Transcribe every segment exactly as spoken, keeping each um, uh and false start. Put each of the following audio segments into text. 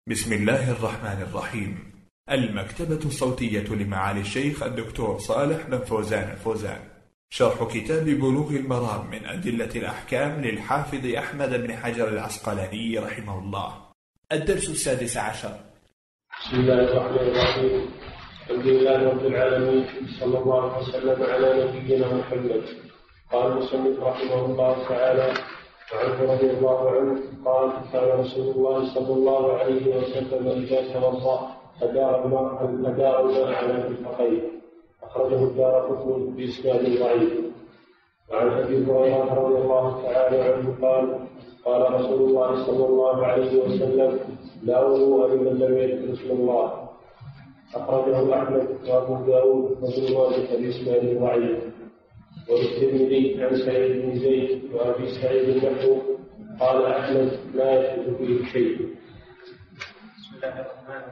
بسم الله الرحمن الرحيم. المكتبة الصوتية لمعالي الشيخ الدكتور صالح بن فوزان الفوزان، شرح كتاب بلوغ المرام من أدلة الأحكام للحافظ أحمد بن حجر العسقلاني رحمه الله. الدرس السادس عشر. بسم الله الرحمن الرحيم. الحمد لله رب العالمين، صلى الله وسلم على نبينا محمد. قال المصنف رحمه الله تعالى: وعنه رضي الله عنه قال: كان رسول الله صلى الله عليه وسلم إذا توضأ أدار الماء أدار الماء على مرفقيه. أخرجه الدارقطني بإسناد ضعيف. وعن أبي هريرة رضي الله تعالى عنه قال: قال رسول الله صلى الله عليه وسلم: لا وضوء لمن لم يذكر اسم الله. أخرجه أحمد وأبو داود وابن ماجه بإسناد ضعيف. والترمذي عن سعيد بن زيد وأبي سعيد النحو قال أحمد: لا يثبت فيه شيء. بسم الله الرحمن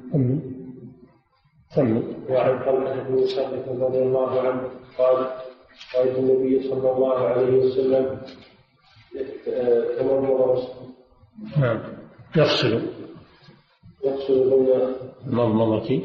الرحيم. وعن طلحة بن سعد رضي الله عنه قال: رأيت النبي صلى الله عليه وسلم تمرمر نعم يغسل يغسل بين المضمضة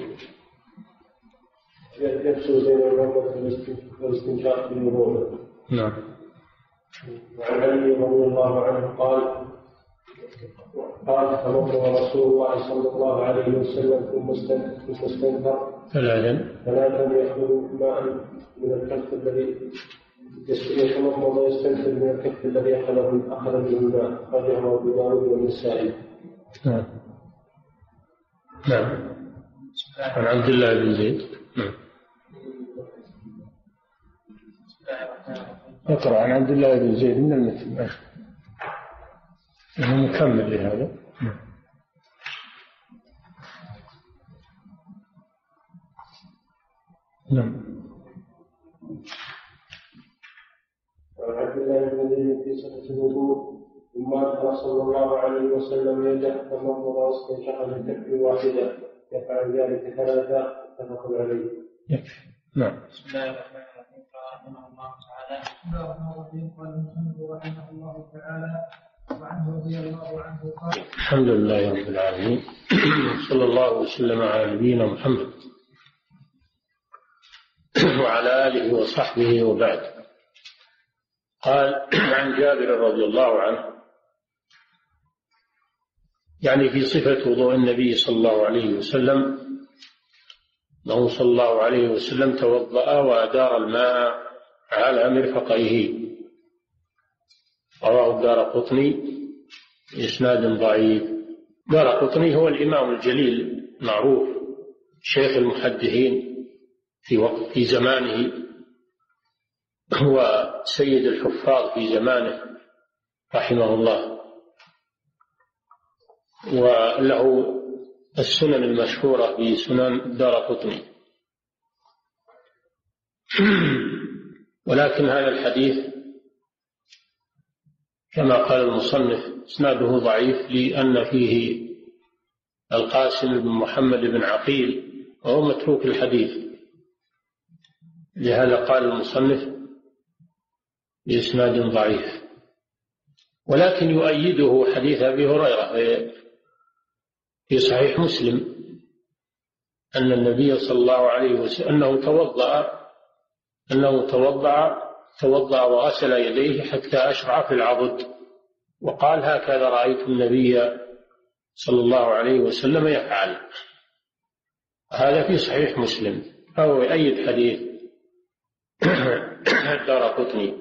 يغسل بين المرمى والاستنشاق بالوضوء. نعم. وعن علي رضي الله عنه قال: قال تمرمر رسول الله صلى الله عليه وسلم ثم استنثر ثلاثا ثلاثا يأخذ ماء من الكف الذي يتمضمض ويستنثر من الكف الذي أخذه أخذ منه الماء. أخرجه أبو داود والنسائي. نعم. نعم. عن عبد الله بن زيد. نعم. اقرأ عن عبد الله بن زيد من المتن، أنه مكمل لهذا. نعم. وعن عبد الله بن زيد في صفة الوضوء ثم أدخل صلى الله عليه وسلم يده تمضمض واستنشق من كف واحدة يفعل ذلك ثلاثة. اتفق عليه. يكفي. نعم. بسم الله الرحمن الرحيم. قال رحمه الله تعالى: بسم الله الرحمن الرحيم. قال المصنف رحمه الله تعالى: وعنه رضي الله عنه قال: الحمد لله رب العالمين، صلى الله وسلم على نبينا محمد وعلى آله وصحبه وبعد. قال: عن جابر رضي الله عنه، يعني في صفة وضوء النبي صلى الله عليه وسلم، أنه صلى الله عليه وسلم توضأ وأدار الماء على مرفقيه. رواه الدارقطني بإسناد ضعيف. الدارقطني هو الإمام الجليل معروف، شيخ المحدثين في وقت في زمانه، هو سيد الحفاظ في زمانه رحمه الله، وله السنن المشهورة في سنن الدارقطني. ولكن هذا الحديث كما قال المصنف اسناده ضعيف، لأن فيه القاسم بن محمد بن عقيل وهو متروك الحديث، لهذا قال المصنف بإسناد ضعيف. ولكن يؤيده حديث أبي هريرة في صحيح مسلم أن النبي صلى الله عليه وسلم أنه توضأ أنه توضأ توضأ وغسل يديه حتى أشرع في العضد، وقال: هكذا رأيت النبي صلى الله عليه وسلم يفعل. هذا في صحيح مسلم، فهو يؤيد حديث الدارقطني.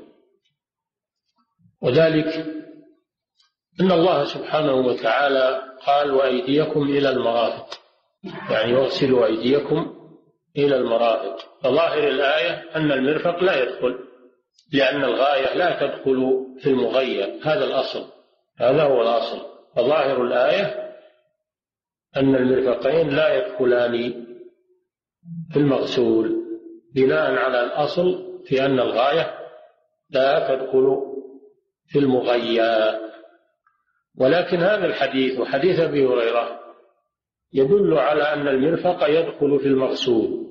وذلك أن الله سبحانه وتعالى قال: وأيديكم إلى المرافق، يعني يغسلوا أيديكم إلى المرافق. فظاهر الآية أن المرفق لا يدخل، لأن الغاية لا تدخل في المغير، هذا الأصل، هذا هو الأصل. فظاهر الآية أن المرفقين لا يدخلان في المغسول، بناء على الأصل في أن الغاية لا تدخل في المغير. ولكن هذا الحديث وحديث أبي هريرة يدل على أن المرفق يدخل في المغسول،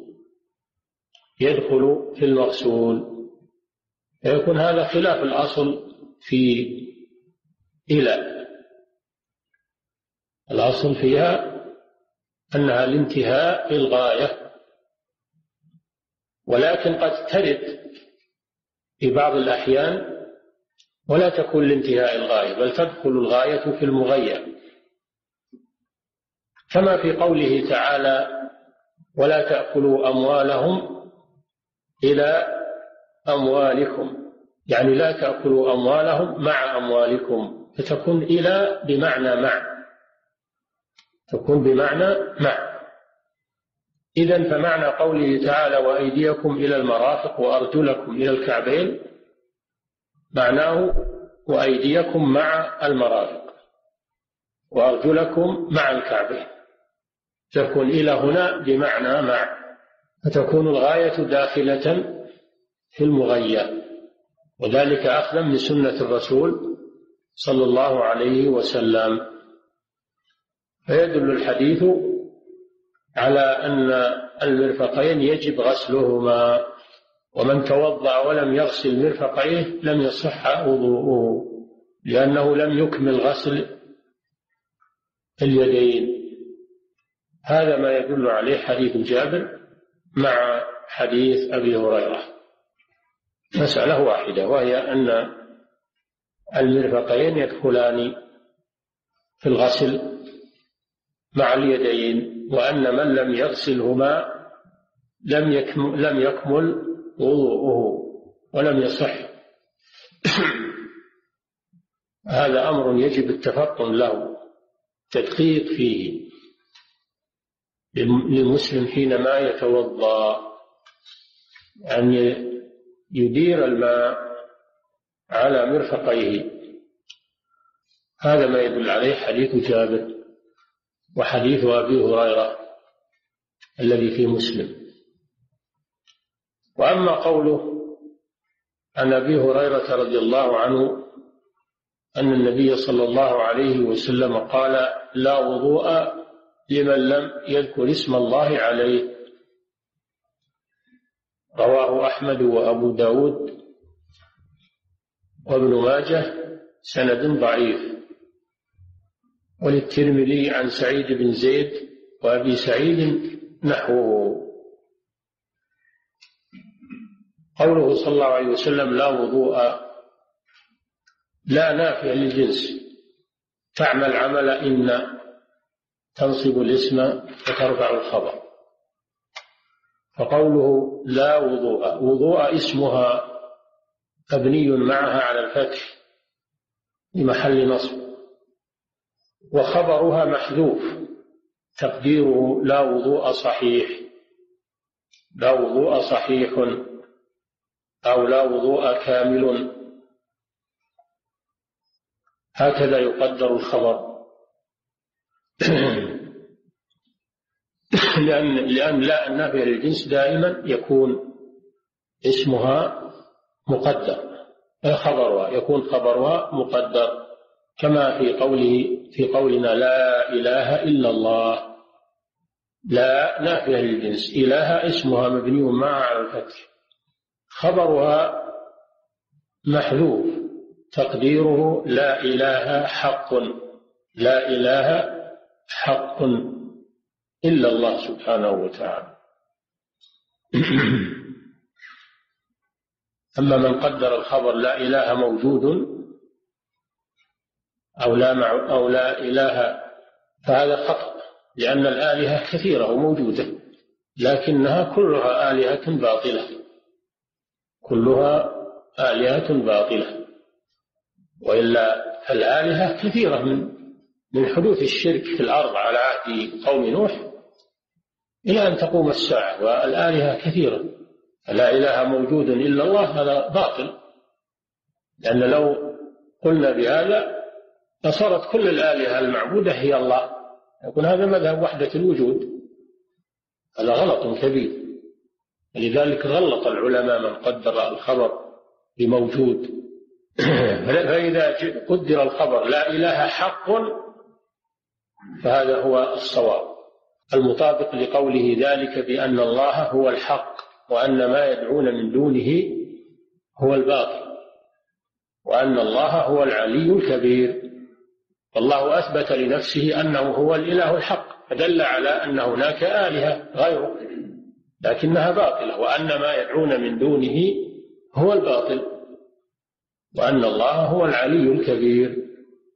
يدخل في المغسول، فيكون هذا خلاف الأصل في إلى. الأصل فيها أنها لانتهاء الغاية، ولكن قد ترد في بعض الأحيان ولا تكون لانتهاء الغاية، بل تدخل الغاية في المغير، كما في قوله تعالى: ولا تأكلوا أموالهم إلى أموالكم، يعني لا تأكلوا أموالهم مع أموالكم، فتكون إلى بمعنى مع، تكون بمعنى مع. إذن فمعنى قوله تعالى: وأيديكم إلى المرافق وأرجلكم إلى الكعبين، معناه وأيديكم مع المرافق وأرجلكم مع الكعبين، تكون إلى هنا بمعنى مع، فتكون الغاية داخلة في المغير، وذلك أخذا من سنة الرسول صلى الله عليه وسلم. فيدل الحديث على أن المرفقين يجب غسلهما، ومن توضأ ولم يغسل مرفقيه لم يصح وضوءه، لأنه لم يكمل غسل اليدين. هذا ما يدل عليه حديث جابر مع حديث أبي هريرة. مسألة واحدة، وهي أن المرفقين يدخلان في الغسل مع اليدين، وأن من لم يغسلهما لم يكمل, لم يكمل وضوءه ولم يصح. هذا أمر يجب التفطن له، تدقيق فيه للمسلم حينما يتوضأ، أن يدير الماء على مرفقيه. هذا ما يدل عليه حديث جابر وحديث أبي هريرة الذي في مسلم. وأما قوله عن أبي هريرة رضي الله عنه أن النبي صلى الله عليه وسلم قال: لا وضوء لمن لم يذكر اسم الله عليه، رواه أحمد وأبو داود وابن ماجه سند ضعيف، وللترمذي عن سعيد بن زيد وأبي سعيد نحوه. قوله صلى الله عليه وسلم: لا وضوء، لا نافية للجنس، تعمل عمل إن، تنصب الاسم وترفع الخبر. فقوله لا وضوء، وضوء اسمها مبني معها على الفتح لمحل نصب، وخبرها محذوف تقديره لا وضوء صحيح، لا وضوء صحيح أو لا وضوء كامل، هكذا يقدر الخبر. لأن لأن لا النافية للجنس دائما يكون اسمها مقدر، خبرها يكون خبرها مقدر، كما في قوله في قولنا لا إله إلا الله، لا نافية للجنس، إله اسمها مبني معها على الفتح، خبرها محذوف تقديره لا إله حق، لا إله حق إلا الله سبحانه وتعالى. أما من قدر الخبر لا إله موجود أو لا, مع أو لا إله فهذا خطأ، لأن الآلهة كثيرة وموجودة، لكنها كلها آلهة باطلة، كلها آلهة باطلة، وإلا الآلهة كثيرة من من حدوث الشرك في الأرض على عهد قوم نوح إلى أن تقوم الساعة، والآلهة كثيرة. لا إله موجود إلا الله هذا باطل، لأن لو قلنا بهذا فصارت كل الآلهة المعبودة هي الله، يكون هذا مذهب وحدة الوجود، هذا غلط كبير. لذلك غلط العلماء من قدر الخبر بموجود. فإذا قدر الخبر لا إله حق فهذا هو الصواب المطابق لقوله ذلك بأن الله هو الحق، وأن ما يدعون من دونه هو الباطل، وأن الله هو العلي الكبير. الله أثبت لنفسه أنه هو الإله الحق، فدل على أن هناك آلهة غيره لكنها باطلة، وأن ما يدعون من دونه هو الباطل، وأن الله هو العلي الكبير.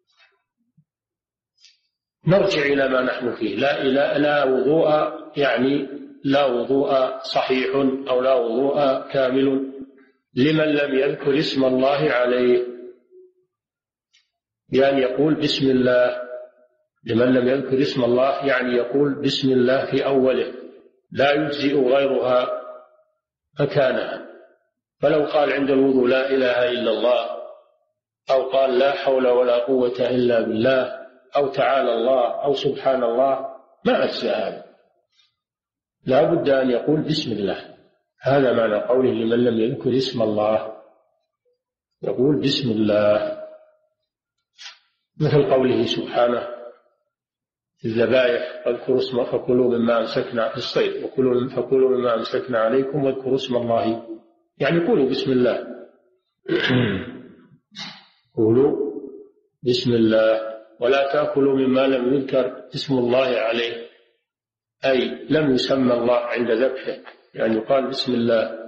نرجع إلى ما نحن فيه. لا, لا, لا وضوء، يعني لا وضوء صحيح أو لا وضوء كامل لمن لم يذكر اسم الله عليه، يعني يقول بسم الله. لمن لم يذكر اسم الله يعني يقول بسم الله في أوله، لا يجزئ غيرها مكانها. فلو قال عند الوضوء لا إله إلا الله، أو قال لا حول ولا قوة إلا بالله، أو تعالى الله، أو سبحان الله، ما أجزأ هذا، لا بد أن يقول بسم الله. هذا معنى قوله لمن لم يذكر اسم الله، يقول بسم الله. مثل قوله سبحانه في الذبائح واذكروا اسم فكلوا مما أمسكنا في الصيد وكلوا فكلوا مما أمسكنا عليكم واذكروا اسم الله، يعني قولوا بسم الله. قولوا بسم الله ولا تأكلوا مما لم يذكر اسم الله عليه، أي لم يسمى الله عند ذبحه، يعني يقال بسم الله.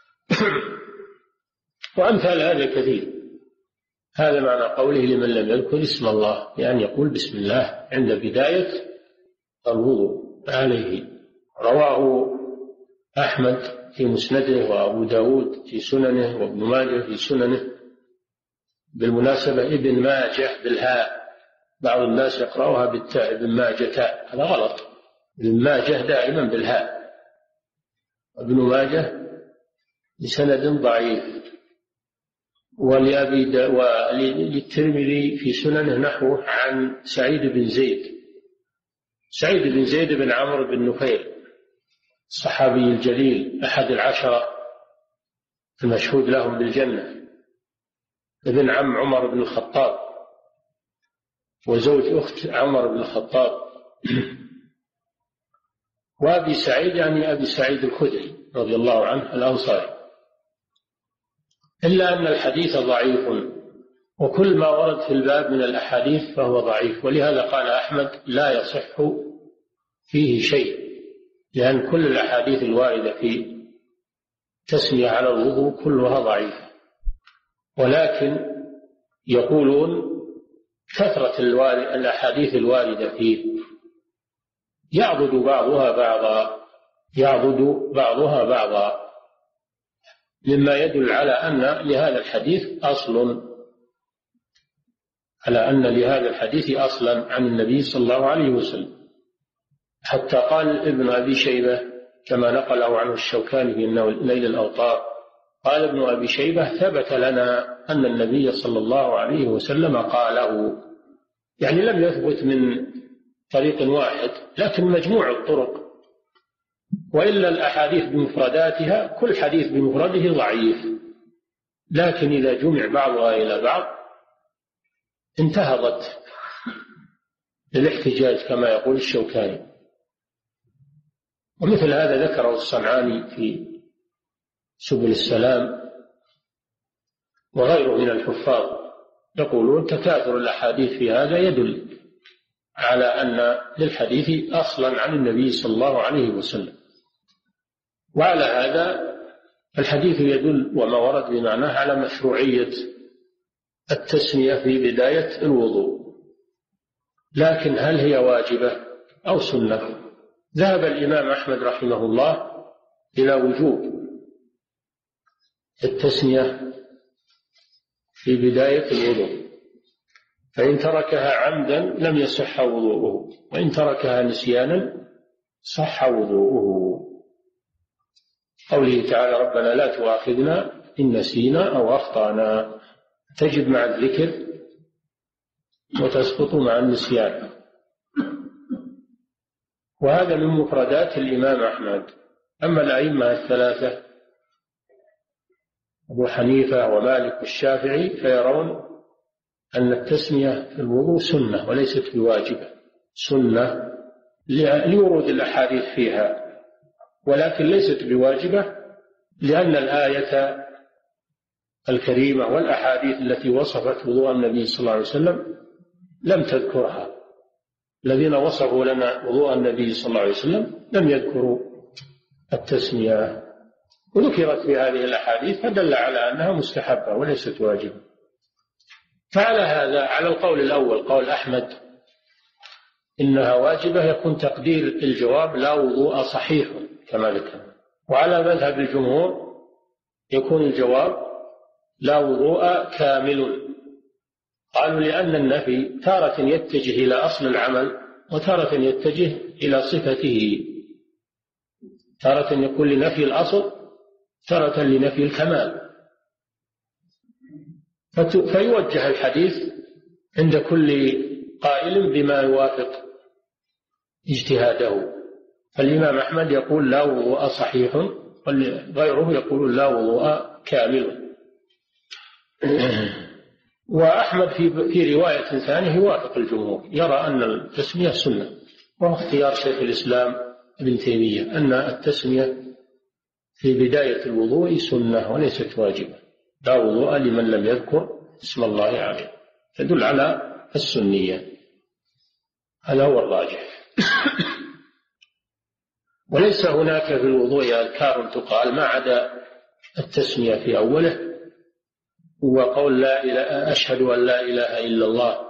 وأمثال هذا كثير. هذا معنى قوله لمن لم يذكر اسم الله، يعني يقول بسم الله عند بداية الوضوء عليه. رواه أحمد في مسنده، وأبو داود في سننه، وابن ماجه في سننه. بالمناسبة ابن ماجه بالهاء، بعض الناس يقرأها بالتاء، ابن ماجه تاء، هذا غلط. ابن ماجه دائما بالهاء، ابن ماجه بسند ضعيف. ولأبي وللترمذي في سننه نحوه عن سعيد بن زيد سعيد بن زيد بن عمرو بن نفيل الصحابي الجليل أحد العشرة المشهود لهم بالجنة، ابن عم عمر بن الخطاب وزوج أخت عمر بن الخطاب. وأبي سعيد يعني أبي سعيد الخدري رضي الله عنه الأنصاري، إلا أن الحديث ضعيف، وكل ما ورد في الباب من الأحاديث فهو ضعيف. ولهذا قال أحمد لا يصح فيه شيء، لأن كل الأحاديث الواردة في تسمية على الوضوء كلها ضعيفة. ولكن يقولون كثرة الأحاديث الواردة فيه يعضد بعضها بعضا يعضد بعضها بعضا مما يدل على أن لهذا الحديث أصل على أن لهذا الحديث أصلا عن النبي صلى الله عليه وسلم. حتى قال ابن أبي شيبة كما نقله عنه الشوكاني في نيل الأوطار، قال ابن أبي شيبة ثبت لنا أن النبي صلى الله عليه وسلم قاله، يعني لم يثبت من طريق واحد لكن مجموع الطرق. وإلا الأحاديث بمفرداتها كل حديث بمفرده ضعيف، لكن إذا جمع بعضها إلى بعض انتهضت للاحتجاج كما يقول الشوكاني. ومثل هذا ذكره الصنعاني في سبل السلام وغيره من الحفاظ، يقولون تكاثر الأحاديث في هذا يدل على أن للحديث أصلا عن النبي صلى الله عليه وسلم. وعلى هذا الحديث يدل وما ورد بمعناه على مشروعية التسمية في بداية الوضوء. لكن هل هي واجبة أو سنة؟ ذهب الإمام أحمد رحمه الله إلى وجوب التسمية في بداية الوضوء، فإن تركها عمدا لم يصح وضوءه، وإن تركها نسيانا صح وضوءه. قوله تعالى ربنا لا تؤاخذنا إن نسينا أو أخطأنا، تجب مع الذكر وتسقط مع النسيان. وهذا من مفردات الإمام أحمد. أما الأئمة الثلاثة أبو حنيفة ومالك والشافعي فيرون أن التسمية في الوضوء سنة وليست بواجبة، سنة لورود الأحاديث فيها، ولكن ليست بواجبة لأن الآية الكريمة والأحاديث التي وصفت وضوء النبي صلى الله عليه وسلم لم تذكرها. الذين وصفوا لنا وضوء النبي صلى الله عليه وسلم لم يذكروا التسمية، وذكرت في هذه الأحاديث فدل على أنها مستحبة وليست واجبة. فعلى هذا، على القول الأول قول أحمد إنها واجبة، يكون تقدير الجواب لا وضوء صحيح كما ذكر. وعلى مذهب الجمهور يكون الجواب لا وضوء كامل. قالوا لأن النفي تارة يتجه إلى أصل العمل وتارة يتجه إلى صفته، تارة يكون لنفي الأصل، تارة لنفي الكمال، فيوجه الحديث عند كل قائل بما يوافق اجتهاده. فالإمام أحمد يقول لا وضوء صحيح، وغيره يقول لا وضوء كامل. وأحمد في في رواية ثانية يوافق الجمهور، يرى أن التسمية سنة، وهو اختيار شيخ الإسلام ابن تيمية أن التسمية في بداية الوضوء سنة وليست واجبة، لا وضوء لمن لم يذكر اسم الله عليه، تدل على السنية. هذا هو الراجح. وليس هناك في الوضوء أذكار تقال ما عدا التسمية في أوله، وقول لا إله أشهد أن لا إله إلا الله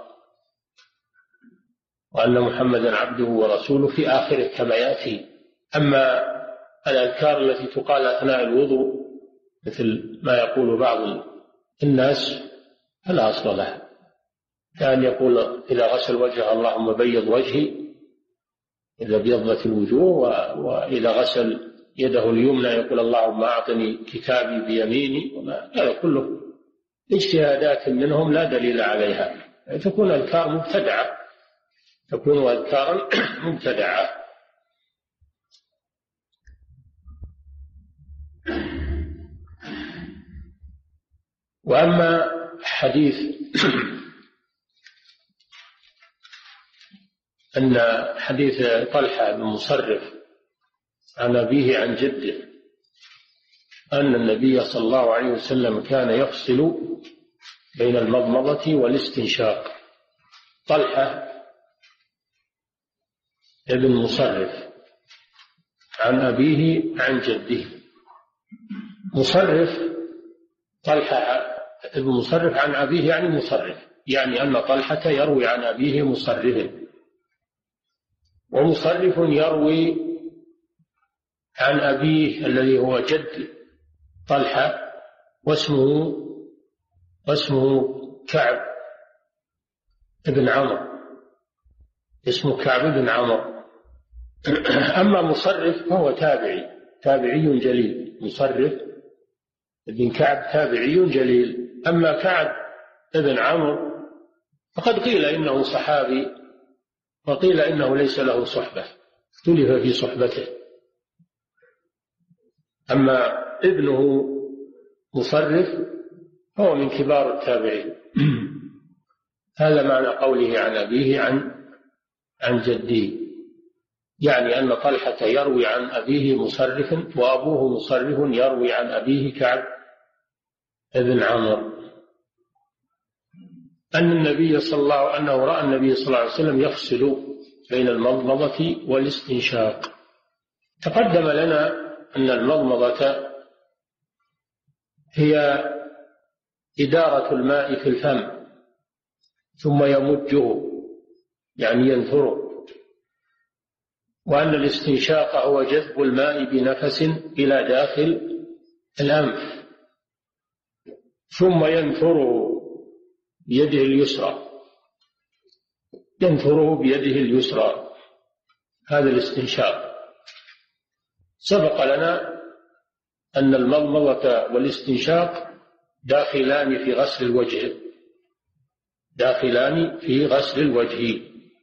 وأن محمدا عبده ورسوله في آخره كما يأتي. أما الأذكار التي تقال أثناء الوضوء مثل ما يقول بعض الناس فلا أصل لها، كان يقول إذا غسل وجهه اللهم بيض وجهي إذا بيضت الوجوه، وإذا غسل يده اليمنى يقول اللهم أعطني كتابي بيميني، وما هذا كله اجتهادات منهم لا دليل عليها، تكون أذكار مبتدعة، تكون أذكارا مبتدعة. وأما حديث أن حديث طلحة بن مصرف عن أبيه عن جده أن النبي صلى الله عليه وسلم كان يفصل بين المضمضة والاستنشاق. طلحة ابن مصرف عن أبيه عن جده. مصرف طلحة ابن مصرف عن أبيه يعني مصرف، يعني أن طلحة يروي عن أبيه مصرف، ومصرف يروي عن أبيه الذي هو جد طلحة واسمه واسمه كعب بن عمرو، اسمه كعب بن عمرو. أما مصرف فهو تابعي تابعي جليل، مصرف بن كعب تابعي جليل. أما كعب بن عمرو فقد قيل إنه صحابي وقيل إنه ليس له صحبة، اختلف في صحبته. أما ابنه مصرف هو من كبار التابعين. هذا معنى قوله عن أبيه عن عن جده، يعني أن طلحة يروي عن أبيه مصرف، وأبوه مصرف يروي عن أبيه كعب بن عمرو أن النبي صلى الله أنه رأى النبي صلى الله عليه وسلم يفصل بين المضمضة والاستنشاق. تقدم لنا أن المضمضة هي إدارة الماء في الفم ثم يمجه يعني ينثره، وأن الاستنشاق هو جذب الماء بنفس إلى داخل الأنف ثم ينثره بيده اليسرى، ينثره بيده اليسرى، هذا الاستنشاق. سبق لنا أن المضمضة والاستنشاق داخلان في غسل الوجه، داخلان في غسل الوجه،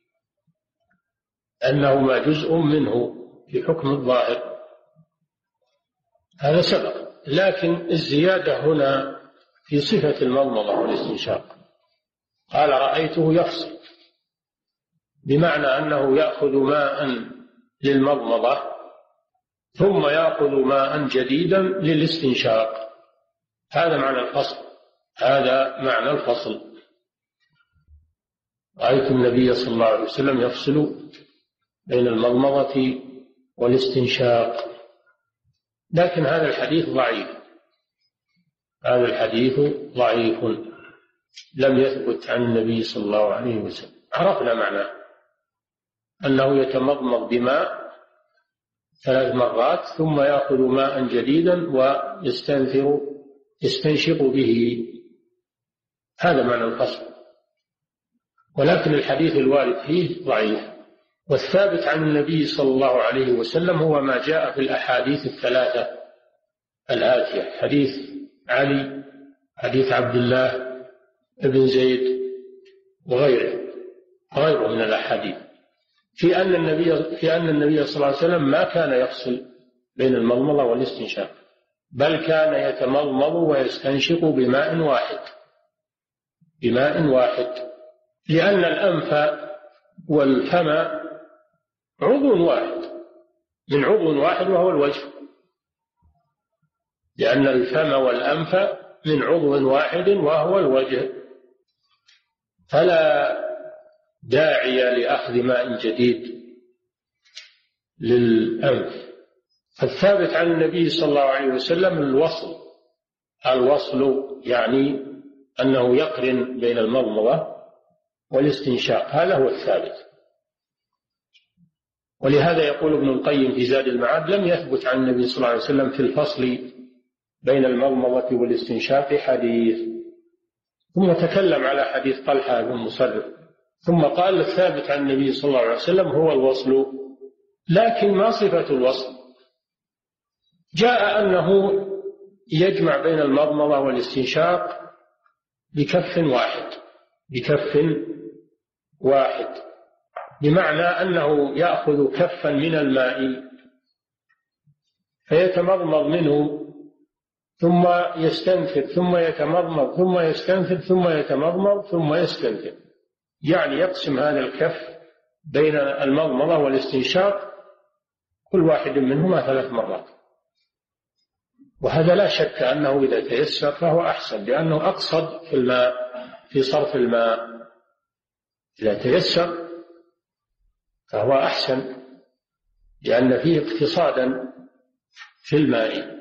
أنهما جزء منه في حكم الظاهر، هذا سبق. لكن الزيادة هنا في صفة المضمضة والاستنشاق، قال رأيته يفصل، بمعنى أنه يأخذ ماء للمضمضة ثم يأخذ ماء جديدا للاستنشاق، هذا معنى الفصل، هذا معنى الفصل. رأيت النبي صلى الله عليه وسلم يفصل بين المضمضة والاستنشاق. لكن هذا الحديث ضعيف، هذا الحديث ضعيف لم يثبت عن النبي صلى الله عليه وسلم. عرفنا معناه أنه يتمضمض بماء ثلاث مرات ثم يأخذ ماء جديدا ويستنثر يستنشق به، هذا معنى الفصل. ولكن الحديث الوارد فيه ضعيف. والثابت عن النبي صلى الله عليه وسلم هو ما جاء في الأحاديث الثلاثة الآتية: حديث علي، حديث عبد الله بن زيد، وغيره غيره من الأحاديث في أن النبي في أن النبي صلى الله عليه وسلم ما كان يفصل بين المضمضة والاستنشاق، بل كان يتمضمض ويستنشق بماء واحد بماء واحد لأن الأنف والفم عضو واحد من عضو واحد وهو الوجه، لأن الفم والأنف من عضو واحد وهو الوجه، فلا داعي لأخذ ماء جديد للأنف. الثابت عن النبي صلى الله عليه وسلم الوصل الوصل يعني أنه يقرن بين المضمضة والاستنشاق، هذا هو الثابت. ولهذا يقول ابن القيم في زاد المعاد: لم يثبت عن النبي صلى الله عليه وسلم في الفصل بين المضمضة والاستنشاق حديث. ثم تكلم على حديث طلحة بن مصرف، ثم قال: الثابت عن النبي صلى الله عليه وسلم هو الوصل. لكن ما صفة الوصل؟ جاء أنه يجمع بين المضمضة والاستنشاق بكف واحد بكف واحد بمعنى أنه يأخذ كفا من الماء فيتمضمض منه ثم يستنثر ثم يتمضمض ثم يستنثر ثم يتمضمض ثم يستنثر، يعني يقسم هذا الكف بين المضمضة والاستنشاق كل واحد منهما ثلاث مرات. وهذا لا شك أنه إذا تيسر فهو أحسن، لأنه أقصد في الماء في صرف الماء. إذا تيسر فهو أحسن لأن فيه اقتصادا في الماء.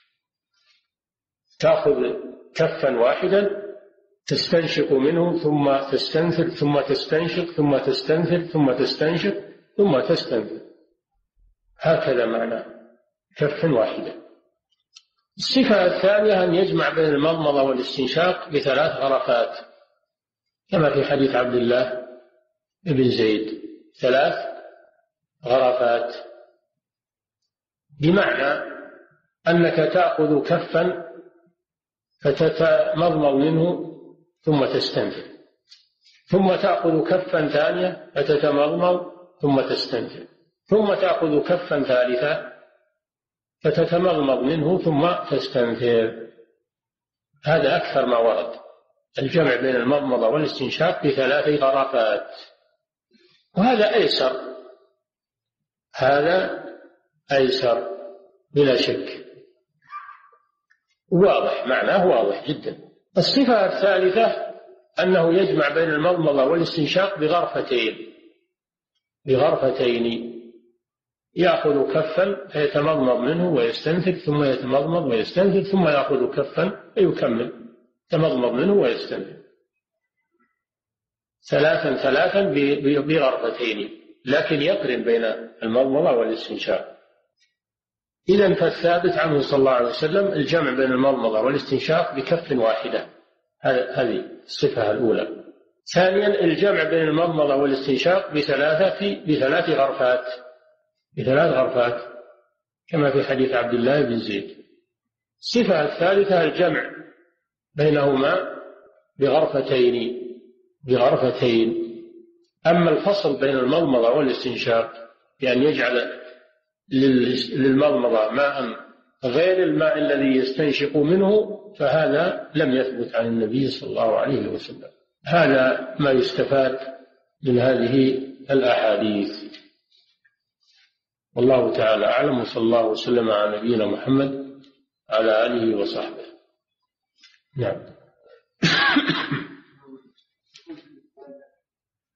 تأخذ كفا واحدا تستنشق منه ثم تستنثر ثم تستنشق ثم تستنثر ثم تستنشق ثم تستنثر، هكذا معنى كف واحدا. الصفة الثانية أن يجمع بين المضمضة والاستنشاق بثلاث غرفات كما في حديث عبد الله بن زيد، ثلاث غرفات، بمعنى أنك تأخذ كفا فتتمضمض منه ثم تستنثر، ثم تأخذ كفا ثانية فتتمضمض ثم تستنثر، ثم تأخذ كفا ثالثا فتتمضمض منه ثم تستنثر. هذا أكثر ما ورد، الجمع بين المضمضة والاستنشاق بثلاث غرفات، وهذا أيسر هذا أيسر بلا شك، واضح معناه واضح جدا. الصفة الثالثة أنه يجمع بين المضمضة والاستنشاق بغرفتين بغرفتين يأخذ كفا فيتمضمض منه ويستنثر ثم يتمضمض ويستنثر ثم يأخذ كفا فيكمل تمضمض منه ويستنثر ثلاثا ثلاثا بغرفتين، لكن يقرن بين المضمضة والاستنشاق. إذن فالثابت عنه صلى الله عليه وسلم الجمع بين المضمضة والاستنشاق بكف واحدة، هذه الصفة الأولى. ثانيا الجمع بين المضمضة والاستنشاق بثلاثة بثلاث غرفات بثلاث غرفات كما في حديث عبد الله بن زيد. الصفة الثالثة الجمع بينهما بغرفتين بغرفتين أما الفصل بين المضمضة والاستنشاق بأن يجعل للمضمضة ماء غير الماء الذي يستنشق منه فهذا لم يثبت عن النبي صلى الله عليه وسلم. هذا ما يستفاد من هذه الأحاديث، والله تعالى أعلم، وصلى الله وسلم على نبينا محمد على آله وصحبه. نعم.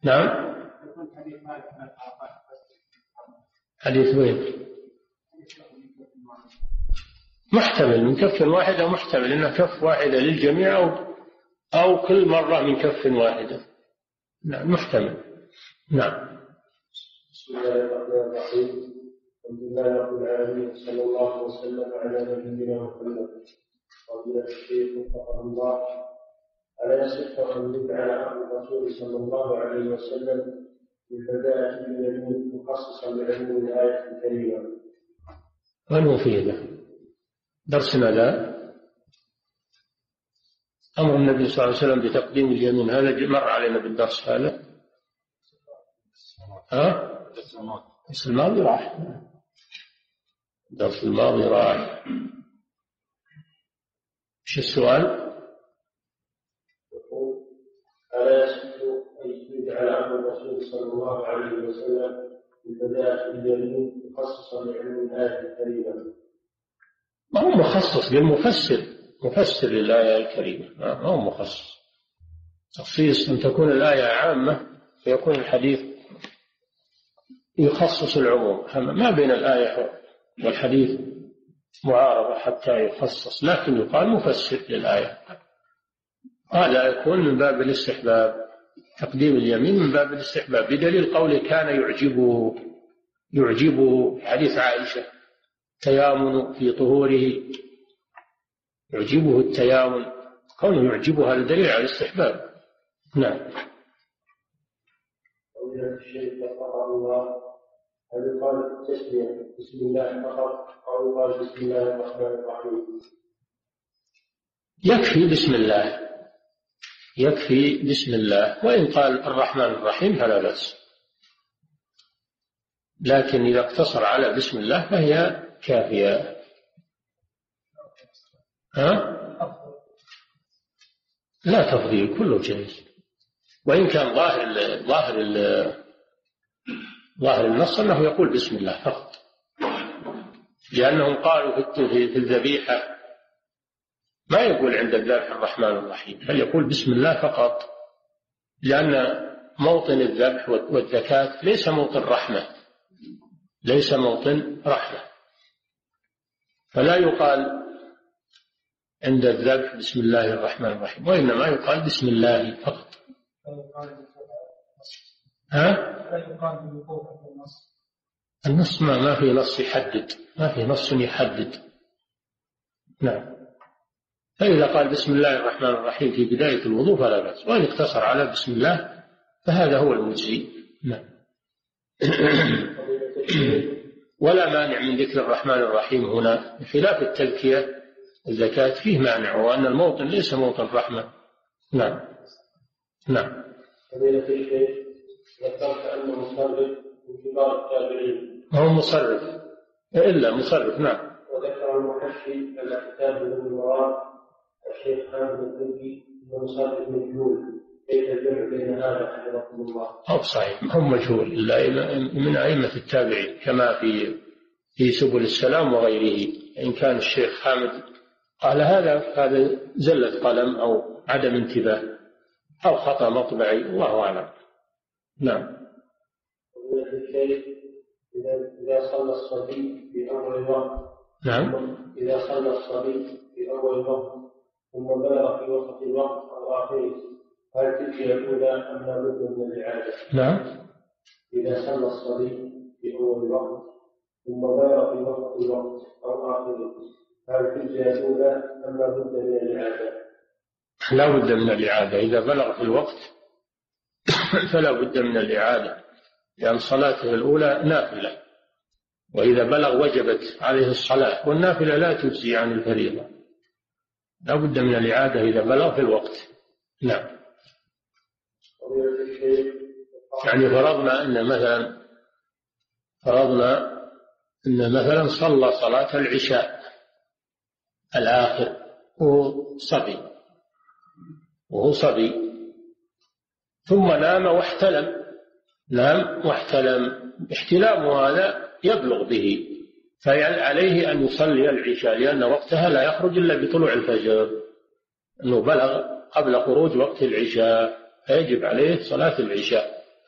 نعم. حديث وين؟ محتمل من كف واحدة، محتمل إنها كف واحدة للجميع أو أو كل مرة من كف واحدة. نعم محتمل. نعم. بسم الله الرحمن الرحيم. الحمد لله رب العالمين، صلى الله وسلم على نبينا محمد. فضيلة الشيخ وفقه الله، ألا يصح أن يجعل عن الرسول صلى الله عليه وسلم بالبداءة باليمين مخصصا بعلم الآية الكريمة؟ والمفيدة درسنا لا أمر النبي صلى الله عليه وسلم بتقديم اليمين، هذا مر علينا بالدرس هذا. ها؟ الدرس الماضي راح، الدرس الماضي راح. ايش السؤال؟ ألا يصح أن يجعل عن الرسول صلى الله عليه وسلم بالبداءة باليمين مخصصا بعلم الآية الكريمة؟ ما هو مخصص للمفسر، مفسر للآية الكريمة، ما هو مخصص. تخصيص أن تكون الآية عامة فيكون الحديث يخصص العموم، ما بين الآية والحديث معارضة حتى يخصص، لكن يقال مفسر للآية. هذا يكون من باب الاستحباب، تقديم اليمين من باب الاستحباب، بدليل قوله كان يعجبه يعجبه حديث عائشة تيامن في طهوره، يعجبه التيامن، كونه يعجبه هذا دليل على الاستحباب. نعم. قول الشيخ وفقه الله، هل يقال التسمية بسم الله فقط أو يقال بسم الله الرحمن الرحيم؟ يكفي بسم الله، يكفي بسم الله، وإن قال الرحمن الرحيم فلا بأس، لكن إذا اقتصر على بسم الله فهي كافية. ها؟ لا تفضيل، كله جائز، وإن كان ظاهر ظاهر ظاهر النص أنه يقول بسم الله فقط، لأنهم قالوا في الذبيحة ما يقول عند الذبح الرحمن الرحيم، بل يقول بسم الله فقط، لأن موطن الذبح والزكاة ليس موطن رحمة، ليس موطن رحمة، فلا يقال عند الذبح بسم الله الرحمن الرحيم، وإنما يقال بسم الله فقط. ها؟ النص ما, ما في نص يحدد، ما في نص يحدد. نعم. فإذا قال بسم الله الرحمن الرحيم في بداية الوضوء فلا بأس، وإن اقتصر على بسم الله فهذا هو المجزي. نعم. ولا مانع من ذكر الرحمن الرحيم هنا، خلاف التذكية الزكاة فيه مانع، وأن الموطن ليس موطن رحمة. نعم. نعم. فضيلة الشيخ، ذكرت أن مصرف من كبار التابعين. ما هو مصرف إلا مصرف. نعم. وذكر المحشي الكتاب من المراد الشيخ حامد الكوفي أنه مصرف مجهول، كيف الجمع بين هذا حفظكم الله؟ أو صحيح، هم مجهول إلا من أئمة التابعين، كما في في سبل السلام وغيره. إن كان الشيخ حامد قال هذا هذا زلة قلم أو عدم انتباه أو خطأ مطبعي، الله أعلم. نعم. الشيخ إذا صلى الصبي في أول وقت، نعم، إذا صلى الصبي في أول وقت ثم بلغ في وسط الوقت أو آخره، هل تلك الأولى أم لا بد من الإعادة؟ نعم. إذا صلى الصبي في أول وقت ثم بلغ في وسط الوقت أو آخره، هل تلك الأولى أم لا بد من الإعادة؟ لا بد من الإعادة. إذا بلغ في الوقت فلا بد من الإعادة، لأن صلاته الأولى نافلة، وإذا بلغ وجبت عليه الصلاة، والنافلة لا تجزي عن الفريضة، لا بد من الإعادة إذا بلغ في الوقت. نعم. يعني فرضنا أن مثلا فرضنا أن مثلا صلى صلاة العشاء الآخر وهو صبي وهو صبي ثم نام واحتلم، نام واحتلم، احتلامه هذا يبلغ به، فعليه أن يصلي العشاء، لأن وقتها لا يخرج إلا بطلوع الفجر، أنه بلغ قبل خروج وقت العشاء، فيجب عليه صلاة العشاء.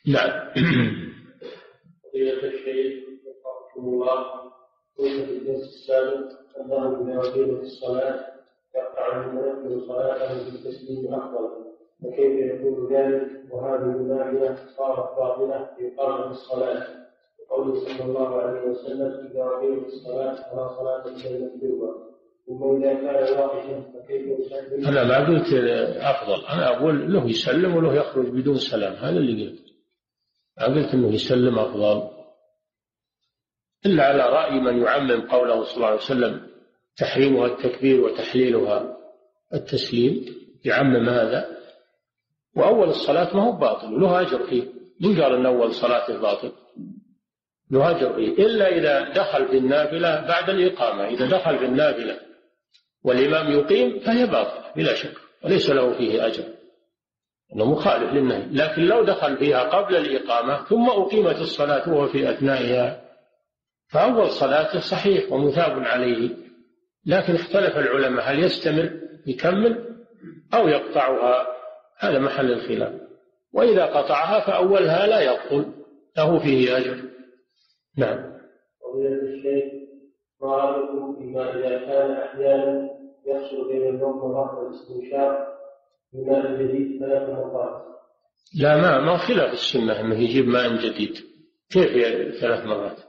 نعم. فضيلة الشيخ وفقكم الله، قلت في الدرس السابق أنه إذا أقيمت الصلاة يقطع المنفذ صلاته بالتسليم أفضل، فكيف يكون ذلك وهذه النافلة صارت باطلة في قامة الصلاة؟ وقوله صلى الله عليه وسلم إذا أقيمت الصلاة فلا صلاة إلا المكتوبة، ثم إذا كان واقفا فكيف يسلم؟ أنا ما قلت أفضل، أنا أقول له يسلم وله يخرج بدون سلام، هذا اللي قلت. ما قلت أنه يسلم أفضل، إلا على رأي من يعمم قوله صلى الله عليه وسلم تحريمها التكبير وتحليلها التسليم، يعمم هذا. وأول الصلاة ما هو باطل، له أجر فيه. من قال أن أول صلاة باطل؟ له أجر فيه، إلا إذا دخل في النافلة بعد الإقامة. إذا دخل في النافلة والإمام يقيم فهي باطلة بلا شك، وليس له فيه أجر، أنه مخالف للنهي. لكن لو دخل فيها قبل الإقامة ثم أقيمت الصلاة وهو في أثنائها فأول صلاته صحيح ومثاب عليه. لكن اختلف العلماء هل يستمر يكمل أو يقطعها، هذا محل الخلاف. وإذا قطعها فأولها لا يبطل، له فيه أجر. نعم. فضيلة الشيخ، ما رأيكم فيما إذا كان أحيانا يحصل بين النوم والاستنشاق بماء جديد ثلاث مرات؟ لا، ما ما خلاف السنة أنه يجيب ماء جديد. كيف ثلاث مرات؟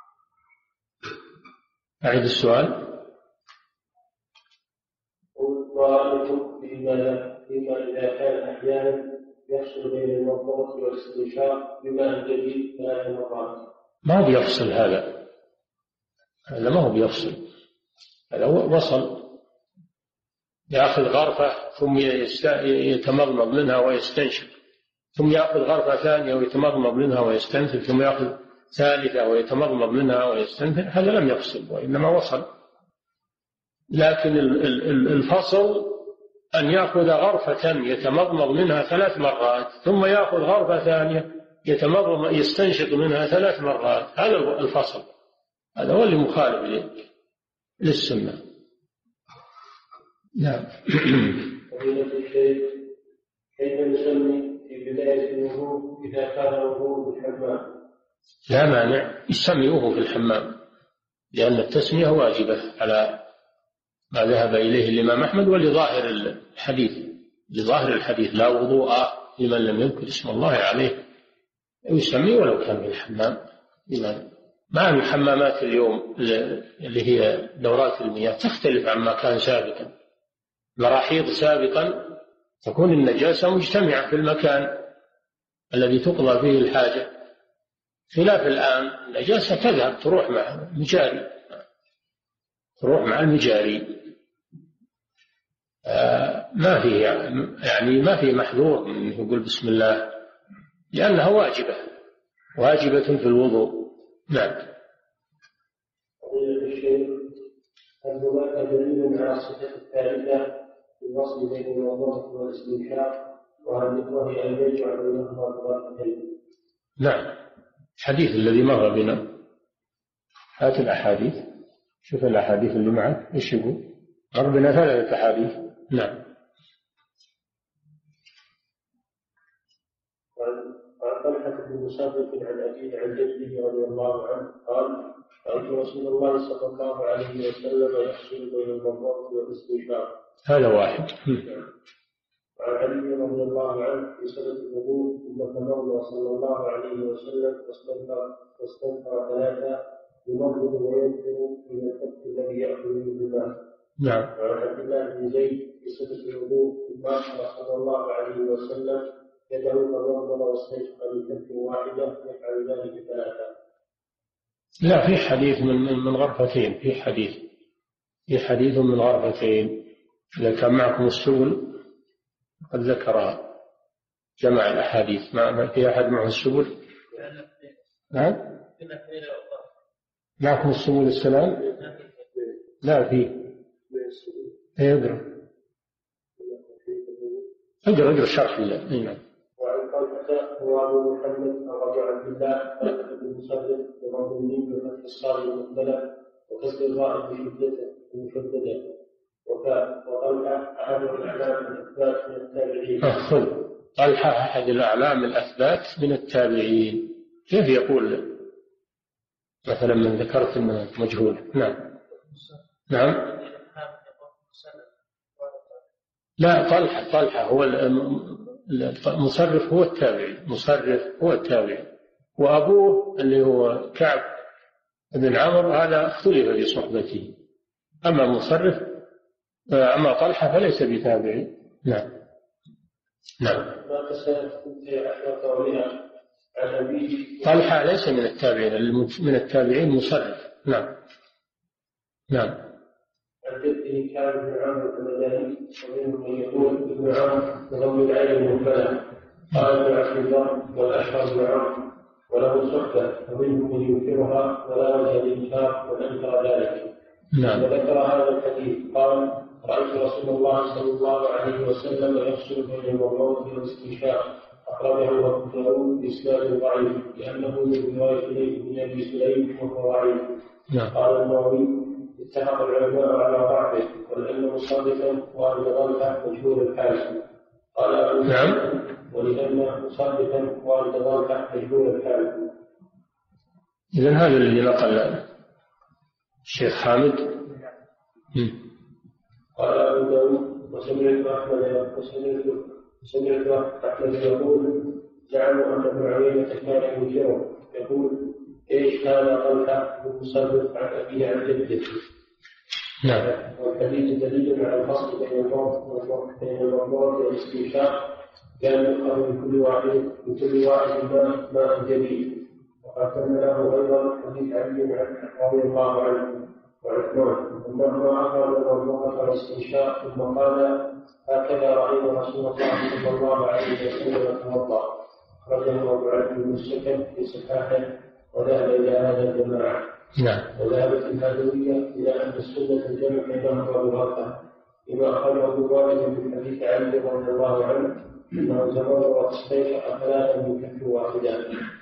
أعيد السؤال. ورأيكم فيما فيما إذا كان أحيانا يحصل بين المضمضة والاستنشاق بماء جديد ثلاث مرات؟ ما بيفصل هذا، هذا ما هو بيفصل، هذا وصل. يأخذ غرفة ثم يتمضمض منها ويستنشق، ثم يأخذ غرفة ثانية ويتمضمض منها ويستنثر، ثم يأخذ ثالثة ويتمضمض منها ويستنثر، هذا لم يفصل وإنما وصل. لكن الفصل أن يأخذ غرفة يتمضمض منها ثلاث مرات ثم يأخذ غرفة ثانية يتمضمض يستنشق منها ثلاث مرات، هذا الفصل، هذا هو اللي مخالف للسنة. نعم. فضيلة الشيخ، كيف نسمي في بداية الوضوء إذا كان الوضوء في الحمام؟ لا مانع يسميه في الحمام، لأن التسمية واجبة على ما ذهب إليه الإمام أحمد ولظاهر الحديث. لظاهر الحديث لا وضوء لمن لم يذكر اسم الله عليه، يسميه ولو كان في الحمام. مع الحمامات اليوم اللي هي دورات المياه تختلف عما كان سابقا. مراحيض سابقا تكون النجاسة مجتمعة في المكان الذي تقضى فيه الحاجة، خلاف الآن النجاسة تذهب تروح مع المجاري، تروح مع المجاري. آه ما في يعني ما في محذور من يقول بسم الله، لأنها واجبة واجبة في الوضوء. نعم. فضيلة الشيخ، هل هناك دليل على الصفة الثالثة في الوصل بين الوضوء والاستنشاق وهي أن يجعل بينهما ضربتين؟ نعم، الحديث الذي مر بنا. هات الأحاديث، شوف الأحاديث اللي معك إيش يقول. مر بنا ثلاثة أحاديث. نعم. عن طلحة بن مصرف عن أبيه عن جده رضي الله عنه قال: رأيت رسول الله صلى الله عليه وسلم يحصل بين المضمضة والاستنشاق. هذا واحد. وعن علي رضي الله عنه في سنة الوضوء ثم تمضى صلى الله عليه وسلم واستنثر واستنثر ثلاثة يمضض وينثر من الكف الذي يأكل منه الماء. نعم. وعن عبد الله بن زيد في سنة الوضوء ثم أخبر صلى الله عليه وسلم يدعو فمضمض واستنشق بكف واحدة يفعل ذلك ثلاثة. لا، في حديث من من غرفتين، في حديث في حديث من غرفتين. إذا كان معكم السبل قد ذكرها، جمع الأحاديث. ما في أحد معه السبل؟ نعم. معكم السبل السلام؟ لا، في اقرأ اقرأ اقرأ شرح الله. نعم. وعن طلحة هو أبو محمد أبو عبد الله بن مسدد بضم الميم بفتح الصاد المقبلة وكسر الراء بشدته المشددة. وطلحة أحد الأعلام الأثبات من التابعين. خذ طلحة أحد الأعلام الأثبات من التابعين، كيف يقول مثلا من ذكرت أنه مجهول؟ نعم نعم لا، طلحة طلحة هو المصرف، هو التابعي، مصرف هو التابعي، وأبوه اللي هو كعب بن عمرو هذا اختلف في صحبته، أما مصرف أما طلحة فليس بتابعي. نعم نعم. طلحة ليس من التابعين، من التابعين مصرف. نعم نعم. عن جده كان ابن عمرو المدني ومنهم من يقول ابن عمرو بضم العين المبتلى، قال ابن عبد الله والاشهر ابن عمرو وله صحبه، ومنهم من ينكرها ولا وجه للانكار وانكر ذلك. نعم. وذكر هذا الحديث قال رايت رسول الله صلى الله عليه وسلم يفصل بين المرض والاستنشاق، اخرجه ابو داود باسناد ضعيف لانه من روايه ابن ابي سليم وهو ضعيف. قال النووي اتفق العلماء على ضعفه ولأنه مصدقا وأن ظنه مجهول الحال. قال أبو نعم. ولأنه مصدقا وأن ظنه مجهول الحال. إذن هذا الذي نقل الشيخ حامد. قال أبو داود وسمعت أحمد وسمعت سمعت أحمد يقول زعموا أن ابن عيينة كان ينكره، يقول ايش كان طلحة المصرف عن أبيه عن جده. نعم. والحديث دليل على الفصل بين المرض بين المرض والاستنشاق، كان يؤخذ من كل واحد من كل واحد ماء ماء جديد. وقد كمله أيضا حديث علي رضي الله عنه وعثمان أنهما أخذ المرض والاستنشاق ثم قال هكذا رأينا رسول الله صلى الله عليه وسلم توضأ. أخرجه أبو عبد المسكن في صحاحه وذهب إلى هذا الجماعة. نعم. وذهبت الهادوية إلى أن السنة الجمع بينهما بغرفة، لما أخرجه الوالد من حديث علي رضي الله عنه أنه زمان واستيقظ ثلاثا من كف واحدة.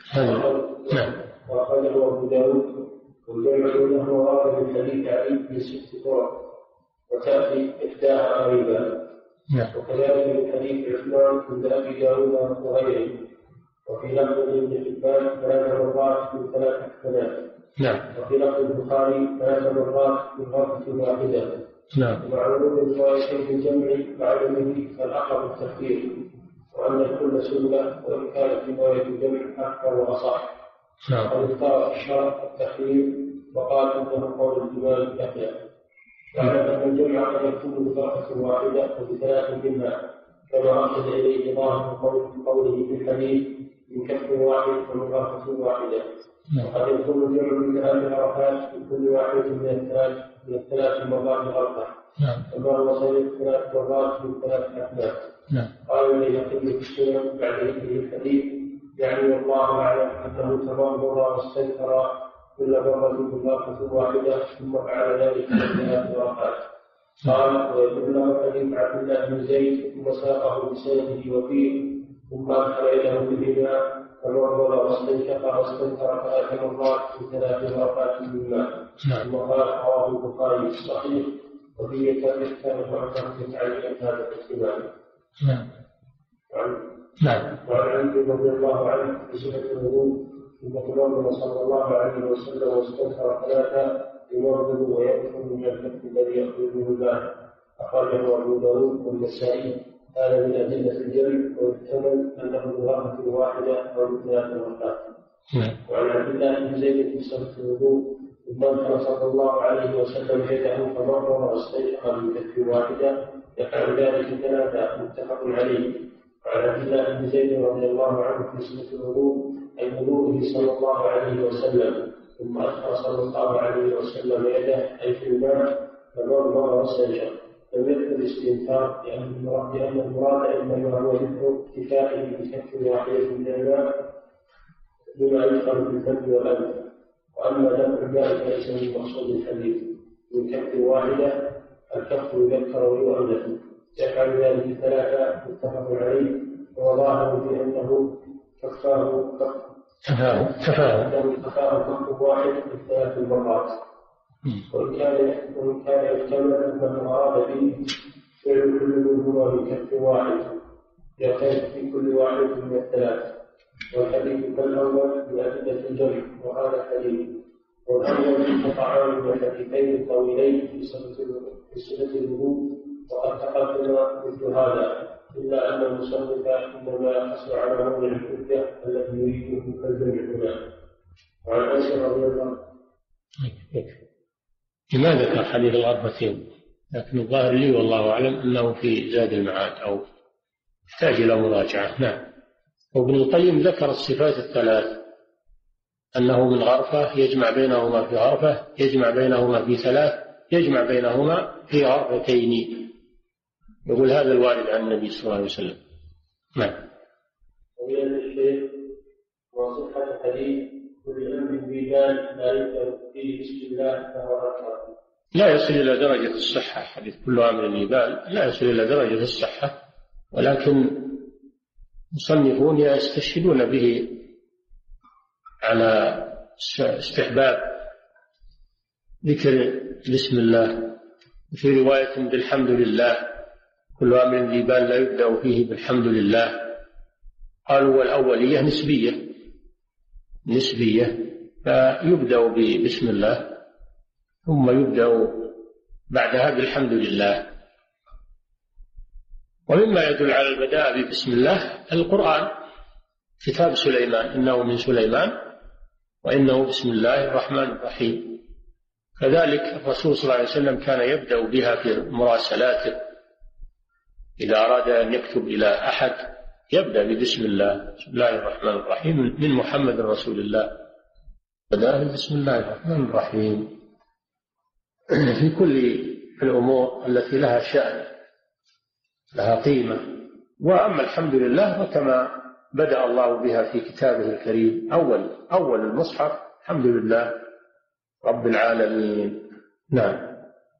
نعم. وأخرجه أبو داود والجمع بينهما وارد من حديث علي بست طرق وتأتي إحداها قريبا. نعم. وكذلك من حديث عثمان عند أبي داود وغيره. وفي لفظ ابن حبان ثلاث مرات من ثلاث حسنات. نعم. وفي لفظ البخاري ثلاث مرات من غرفة واحدة. نعم. ومع ورود الروايتين في الجمع بعد فالأقرب التخفيف، وأن الكل سنة وإن كانت رواية الجمع أكثر وأصح. نعم. قد اختار في الشرع التخفيف وقال إنه قول الإمام يحيى. واعلم أن الجمع قد يكون بغرفة واحدة وبثلاث منها، كما أرشد إليه ظاهر قوله في الحديث من كف واحد ومن غرفة واحدة. وقد يكون الجمع من ثلاث غرفات من كل واحد من الثلاث من الثلاث مرات غرفة. كما هو صحيح ثلاث مرات من ثلاث أحناف. قال البيهقي في السنن بعد ذكر الحديث يعني والله أعلم أنه تضمر واستنكر كل مرة من غرفة واحدة ثم فعل ذلك من ثلاث غرفات. قال ويقول له حديث عبد الله بن زيد ثم ساقه بسنده وفيه ثم أدخل يده بهما فمرض واستنشق واستنكر ثلاث مرات في ثلاث غرفات من الماء. ثم قال رواه البخاري في الصحيح وفيه كان معتمد متعلقا هذا الاحتمال. نعم. نعم. وعن علي رضي الله عنه في صفة الوضوء ثم تمرض صلى الله عليه وسلم واستنكر ثلاثة يمرض ويأكل من الكف الذي يخرج من الماء. أخرجه أبو داود والنسائي. هذا من أدلة الجمع ويحتمل أنه بغرفة واحدة أو بثلاث غرفات. وعن عبد الله بن زيد في صفة الوضوء ثم صلى الله عليه وسلم يده فمرض واستنشق من كف واحدة يفعل ذلك ثلاثة متفق عليه. وعن عبد الله بن زيد رضي الله عنه في صفة الوضوء أي وضوءه صلى الله عليه وسلم ثم أدخل صلى الله عليه وسلم يده أي في الماء فمرض واستنشق. لم يذكر الاستنكار لأن المراد إنما هو ذكر اكتفائه بكف واحدة من الماء بما يدخل في الفم والأنف. وأما دفع الماء فليس من مقصود الحديث. من كف واحدة الكف يذكر ويؤنث يفعل ذلك ثلاثة متفق عليه. وظاهر في أنه كفاه كفاه كفاه كف واحد في ثلاث مرات. وإن كان وإن كان يحتمل أنه أراد به فعل كل منهما من كف واحد يختلف في كل واحد من الثلاث، والحديث كالأول بأدلة الجمع وهذا حديث، والأول كطعام من الحديثين الطويلين في صفة الوضوء، وقد تقدم مثل هذا، إلا أن المصنف إنما يقص على موضع الحجة الذي يريده كالجمع هنا. وعن أنس رضي الله عنه. ما ذكر حديث الغرفتين، لكن الظاهر لي والله أعلم أنه في زاد المعاد أو يحتاج إلى مراجعة. نعم. وابن القيم ذكر الصفات الثلاث، أنه من غرفة يجمع بينهما في غرفة، يجمع بينهما في ثلاث، يجمع بينهما في غرفتين. يقول هذا الوارد عن النبي صلى الله عليه وسلم. نعم. ومن الشيخ وصحة الحديث كل أمر بيدان لا يذكر فيه بسم الله فهو أكثر. لا يصل إلى درجة الصحة، حديث كل أمر بيدان لا يصل إلى درجة الصحة، ولكن مصنفون يستشهدون به على استحباب ذكر بسم الله. في رواية بالحمد لله، كل أمر ذي بال لا يبدأ فيه بالحمد لله. قالوا والأولية نسبية نسبية فيبدأ بسم الله ثم يبدأ بعدها بالحمد لله. ومما يدل على البداء ببسم الله القرآن، كتاب سليمان إنه من سليمان وإنه بسم الله الرحمن الرحيم. كذلك الرسول صلى الله عليه وسلم كان يبدأ بها في مراسلاته، إذا أراد أن يكتب إلى أحد يبدأ ببسم الله، بسم الله الرحمن الرحيم من محمد رسول الله، بدأ بسم الله الرحمن الرحيم في كل الأمور التي لها شأن لها قيمة. وأما الحمد لله فكما بدأ الله بها في كتابه الكريم، أول أول المصحف الحمد لله رب العالمين. نعم.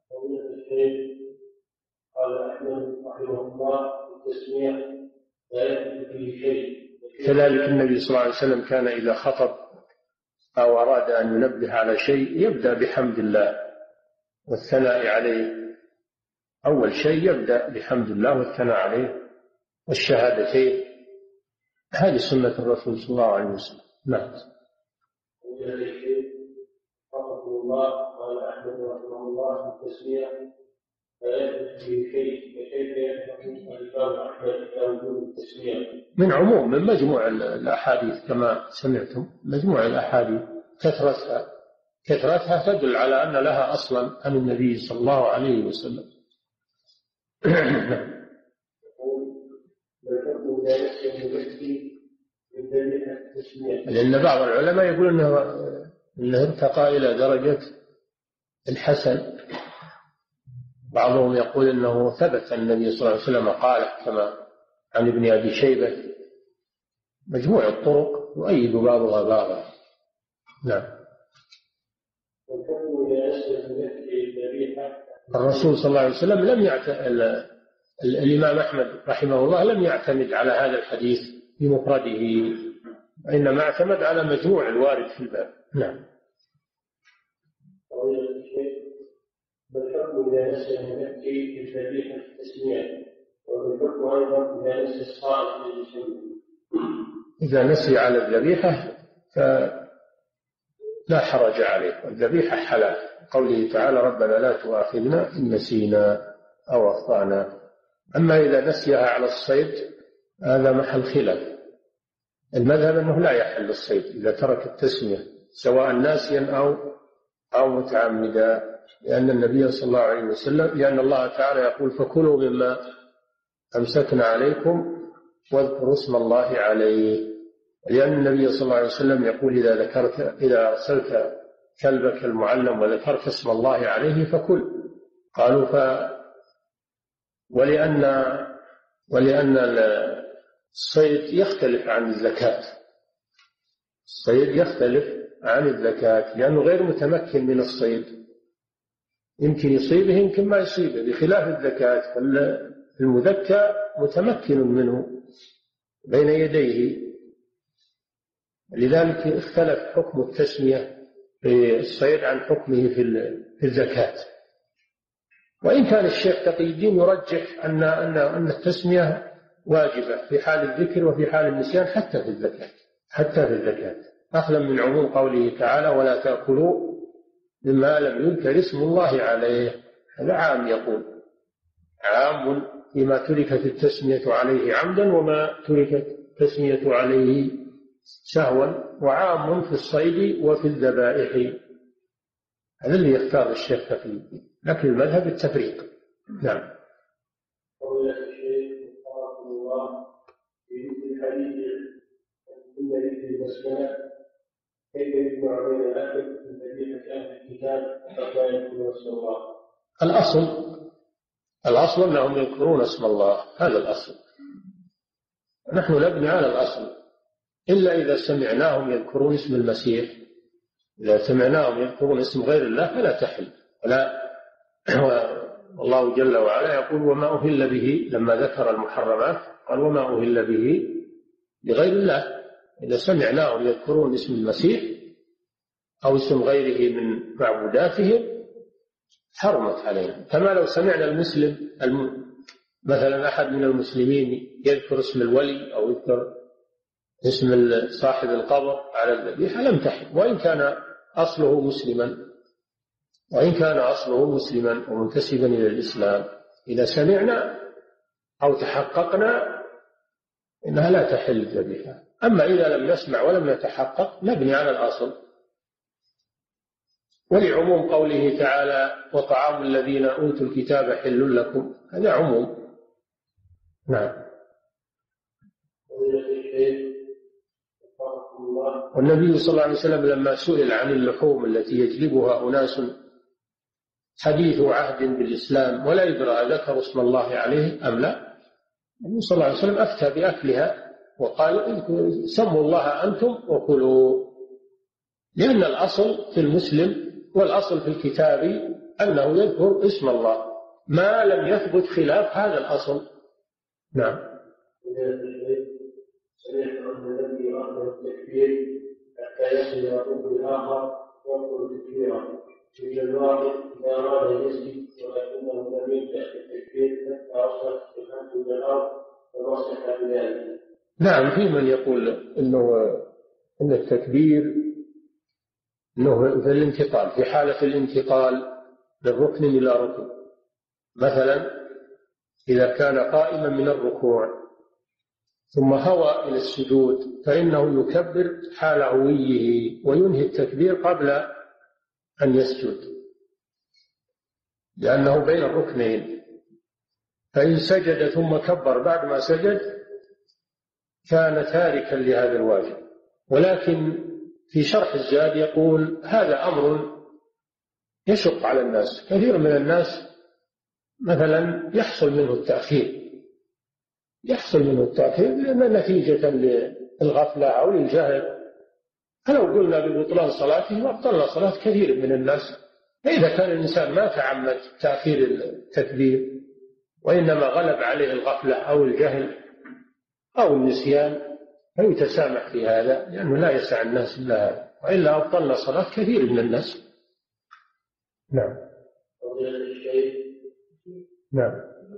قال أحمد رحمه الله التسمية لا يثبت فيه شيء. كذلك النبي صلى الله عليه وسلم كان إذا خطب أو أراد أن ينبه على شيء يبدأ بحمد الله والثناء عليه. أول شيء يبدأ بحمد الله والثناء عليه والشهادتين، هذه سنة الرسول صلى الله عليه وسلم. نعم. رحمه الله قال أحمد رحمه الله التسمية لا يثبت فيه شيء، كيف يفهم الإمام أحمد إلى وجود التسمية؟ من عموم من مجموع الأحاديث كما سمعتم، مجموع الأحاديث كثرتها كثرتها تدل على أن لها أصلا عن النبي صلى الله عليه وسلم. لأن بعض العلماء يقول إنه, إنه ارتقى إلى درجة الحسن، بعضهم يقول إنه ثبت النبي صلى الله عليه وسلم قال كما عن ابن أبي شيبة. مجموع الطرق يؤيد بعضها بعضا. نعم. الرسول صلى الله عليه وسلم لم يعتمد، الإمام أحمد رحمه الله لم يعتمد على هذا الحديث بمفرده، وإنما اعتمد على مجموع الوارد في الباب. نعم. بالحكم إذا نسي المكي في الذبيحة التسمية، وبالحكم أيضا إذا نسي الصائم في الجسم. إذا نسي على الذبيحة فلا حرج عليه، والذبيحة حلال، قوله تعالى ربنا لا تؤاخذنا إن نسينا أو أخطأنا. أما إذا نسيها على الصيد هذا محل خلاف. المذهب أنه لا يحل الصيد إذا ترك التسمية سواء ناسيا أو أو متعمدا، لأن النبي صلى الله عليه وسلم لأن الله تعالى يقول فكلوا مما أمسكنا عليكم واذكروا اسم الله عليه، لأن النبي صلى الله عليه وسلم يقول إذا ذكرت إذا أرسلت كلبك المعلم وذكرت اسم الله عليه فكل. قالوا ف ولأن ولأن الصيد يختلف عن الزكاة، الصيد يختلف عن الزكاة لأنه غير متمكن من الصيد، يمكن يصيبه يمكن ما يصيبه، بخلاف الزكاة المذكى متمكن منه بين يديه. لذلك اختلف حكم التسمية في الصيد عن حكمه في الزكاة. وإن كان الشيخ تقي الدين يرجح أن أن أن التسمية واجبة في حال الذكر وفي حال النسيان حتى في الزكاة حتى في الزكاة أخذا من عموم قوله تعالى ولا تأكلوا مما لم يذكر اسم الله عليه. هذا عام، يقول عام فيما تركت التسمية عليه عمدا وما تركت التسمية عليه سهوا، وعام في الصيد وفي الذبائح. هذا اللي يختار الشيخ فيه، لكن المذهب التفريق. نعم. قول الشيخ رحمه الله في الحديث إن ذكر البسملة كيف يجمع بين الأكل من ذبيحة أهل الكتاب حتى يذكروا اسم الله؟ الأصل الأصل أنهم يذكرون اسم الله، هذا الأصل. نحن نبني على الأصل، إلا إذا سمعناهم يذكرون اسم المسيح، إذا سمعناهم يذكرون اسم غير الله فلا تحل. ولا والله جل وعلا يقول وما أهل به، لما ذكر المحرمات قال وما أهل به لغير الله. إذا سمعناهم يذكرون اسم المسيح أو اسم غيره من معبوداتهم حرمت علينا. كما لو سمعنا المسلم الم... مثلا أحد من المسلمين يذكر اسم الولي أو يذكر اسم صاحب القبر على الذبيحة لم تحل، وإن كان أصله مسلما وإن كان أصله مسلما ومنتسبا إلى الإسلام. إذا سمعنا أو تحققنا إنها لا تحل الذبيحة. أما إذا لم نسمع ولم نتحقق نبني على الأصل. ولعموم قوله تعالى وطعام الذين أوتوا الكتاب حل لكم، هذا عموم. نعم. والنبي صلى الله عليه وسلم لما سئل عن اللحوم التي يجلبها أناس حديث عهد بالإسلام ولا يدرى ذكروا اسم الله عليه أم لا، النبي صلى الله عليه وسلم أفتى بأكلها وقال سموا الله أنتم وكلوا، لأن الأصل في المسلم والأصل في الكتاب أنه يذكر اسم الله ما لم يثبت خلاف هذا الأصل. نعم. سمعت أن الذي يؤخر التكبير حتى يصل الركن الآخر يقول تكبيرا في الواقع إذا أراد يسجد ولكنه لم يبدأ بالتكبير حتى وصل الحمد إلى الأرض فنصح بذلك. نعم، في من يقول إنه إن التكبير إنه في الانتقال، في حالة الانتقال من ركن إلى ركن، مثلا إذا كان قائما من الركوع ثم هوى إلى السجود فإنه يكبر حال هويه وينهي التكبير قبل أن يسجد، لأنه بين الركنين. فإن سجد ثم كبر بعد ما سجد كان تاركا لهذا الواجب. ولكن في شرح الزاد يقول هذا أمر يشق على الناس، كثير من الناس مثلا يحصل منه التأخير يحصل منه التأخير نتيجة للغفلة أو للجهل. فلو قلنا ببطلان صلاته وابطلنا صلاة كثير من الناس. فإذا كان الإنسان ما تعمد تأخير التكبير وإنما غلب عليه الغفلة أو الجهل أو النسيان فيتسامح في هذا، لأنه لا يسع الناس إلا هذا، وإلا أبطلنا صلاة كثير من الناس. نعم. نعم.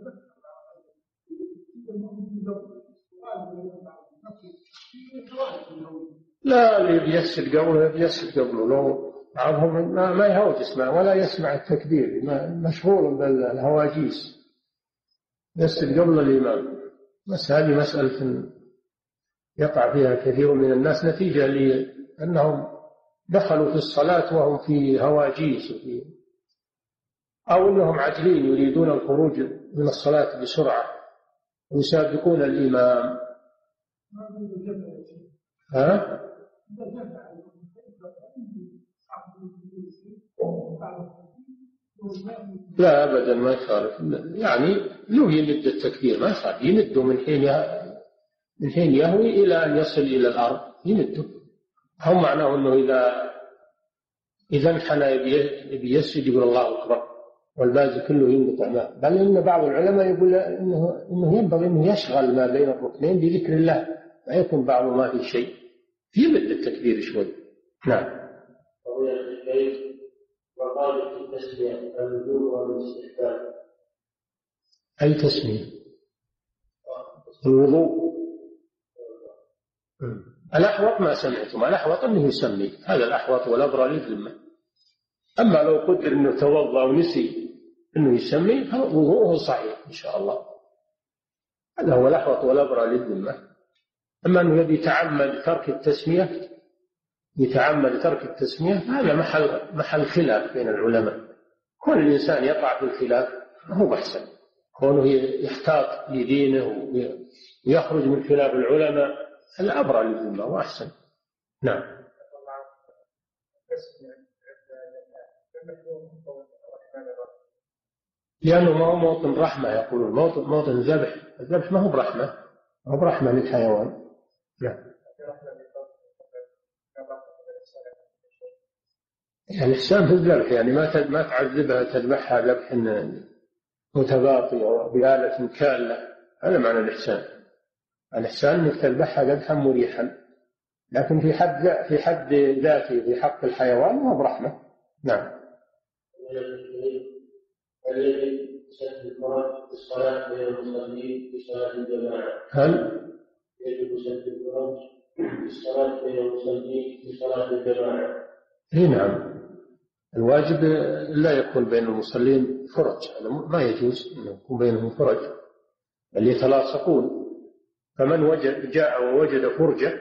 لا، اللي بيسجد قبله بيسجد قبله، لو بعضهم ما, ما يهوج يسمع ولا يسمع التكبير، مشغول بالهواجيس، يسجد قبل الإمام. بس هذه مسألة يقع فيها كثير من الناس نتيجة لأنهم دخلوا في الصلاة وهم في هواجيس وفي أو أنهم عاجلين يريدون الخروج من الصلاة بسرعة ويسابقون الإمام. ها؟ لا أبدا ما يخالف، يعني لو يمد التكبير ما يخالف، يمده من حين من حين يهوي إلى أن يصل إلى الأرض يمده. هم معناه أنه إذا إذا انحنى يبي يسجد يقول الله أكبر والباقي كله ينقطع ماء. بل إن بعض العلماء يقول إنه إنه ينبغي إنه يشغل ما بين الركنين بذكر الله، ما يكون بعضه ما في شيء، يمد التكبير شوي. نعم. وقال في التسمية الوجوب والاستحباب. أي تسمية؟ الوضوء. الأحوط ما سمعتم، الأحوط أنه يسمي، هذا الأحوط والأبرى للذمة. أما لو قدر أنه توضأ ونسي أنه يسمي فوضوءه صحيح إن شاء الله، هذا هو الأحوط والأبرى للذمة. أما أنه يبي يتعمد ترك التسمية يتعمد ترك التسمية هذا محل محل خلاف بين العلماء. كل الإنسان يقع في الخلاف هو أحسن، كونه يحتاط لدينه ويخرج من خلاف العلماء الأبرى للذمة وأحسن. نعم. لأنه ما هو موطن رحمة، يقولون موطن موطن الذبح، الذبح ما هو برحمة، ما هو برحمة للحيوان. نعم. يعني الإحسان في الذبح، يعني ما ما تعذبها تذبحها ذبح متباطي أو بآلة كالة، هذا معنى الإحسان. الإحسان أنك تذبحها ذبحا مريحا، لكن في حد في حد ذاته في حق الحيوان ما هو برحمة. نعم. الذي سد الفرج في الصلاة بين المصلين في صلاة الجماعة، هل يجب سد الفرج في الصلاة بين المصلين في صلاة الجماعة؟ اي نعم، الواجب لا يكون بين المصلين فرج، هذا ما يجوز أن يكون بينهم فرج بل يتلاصقون. فمن وجد جاء ووجد فرجة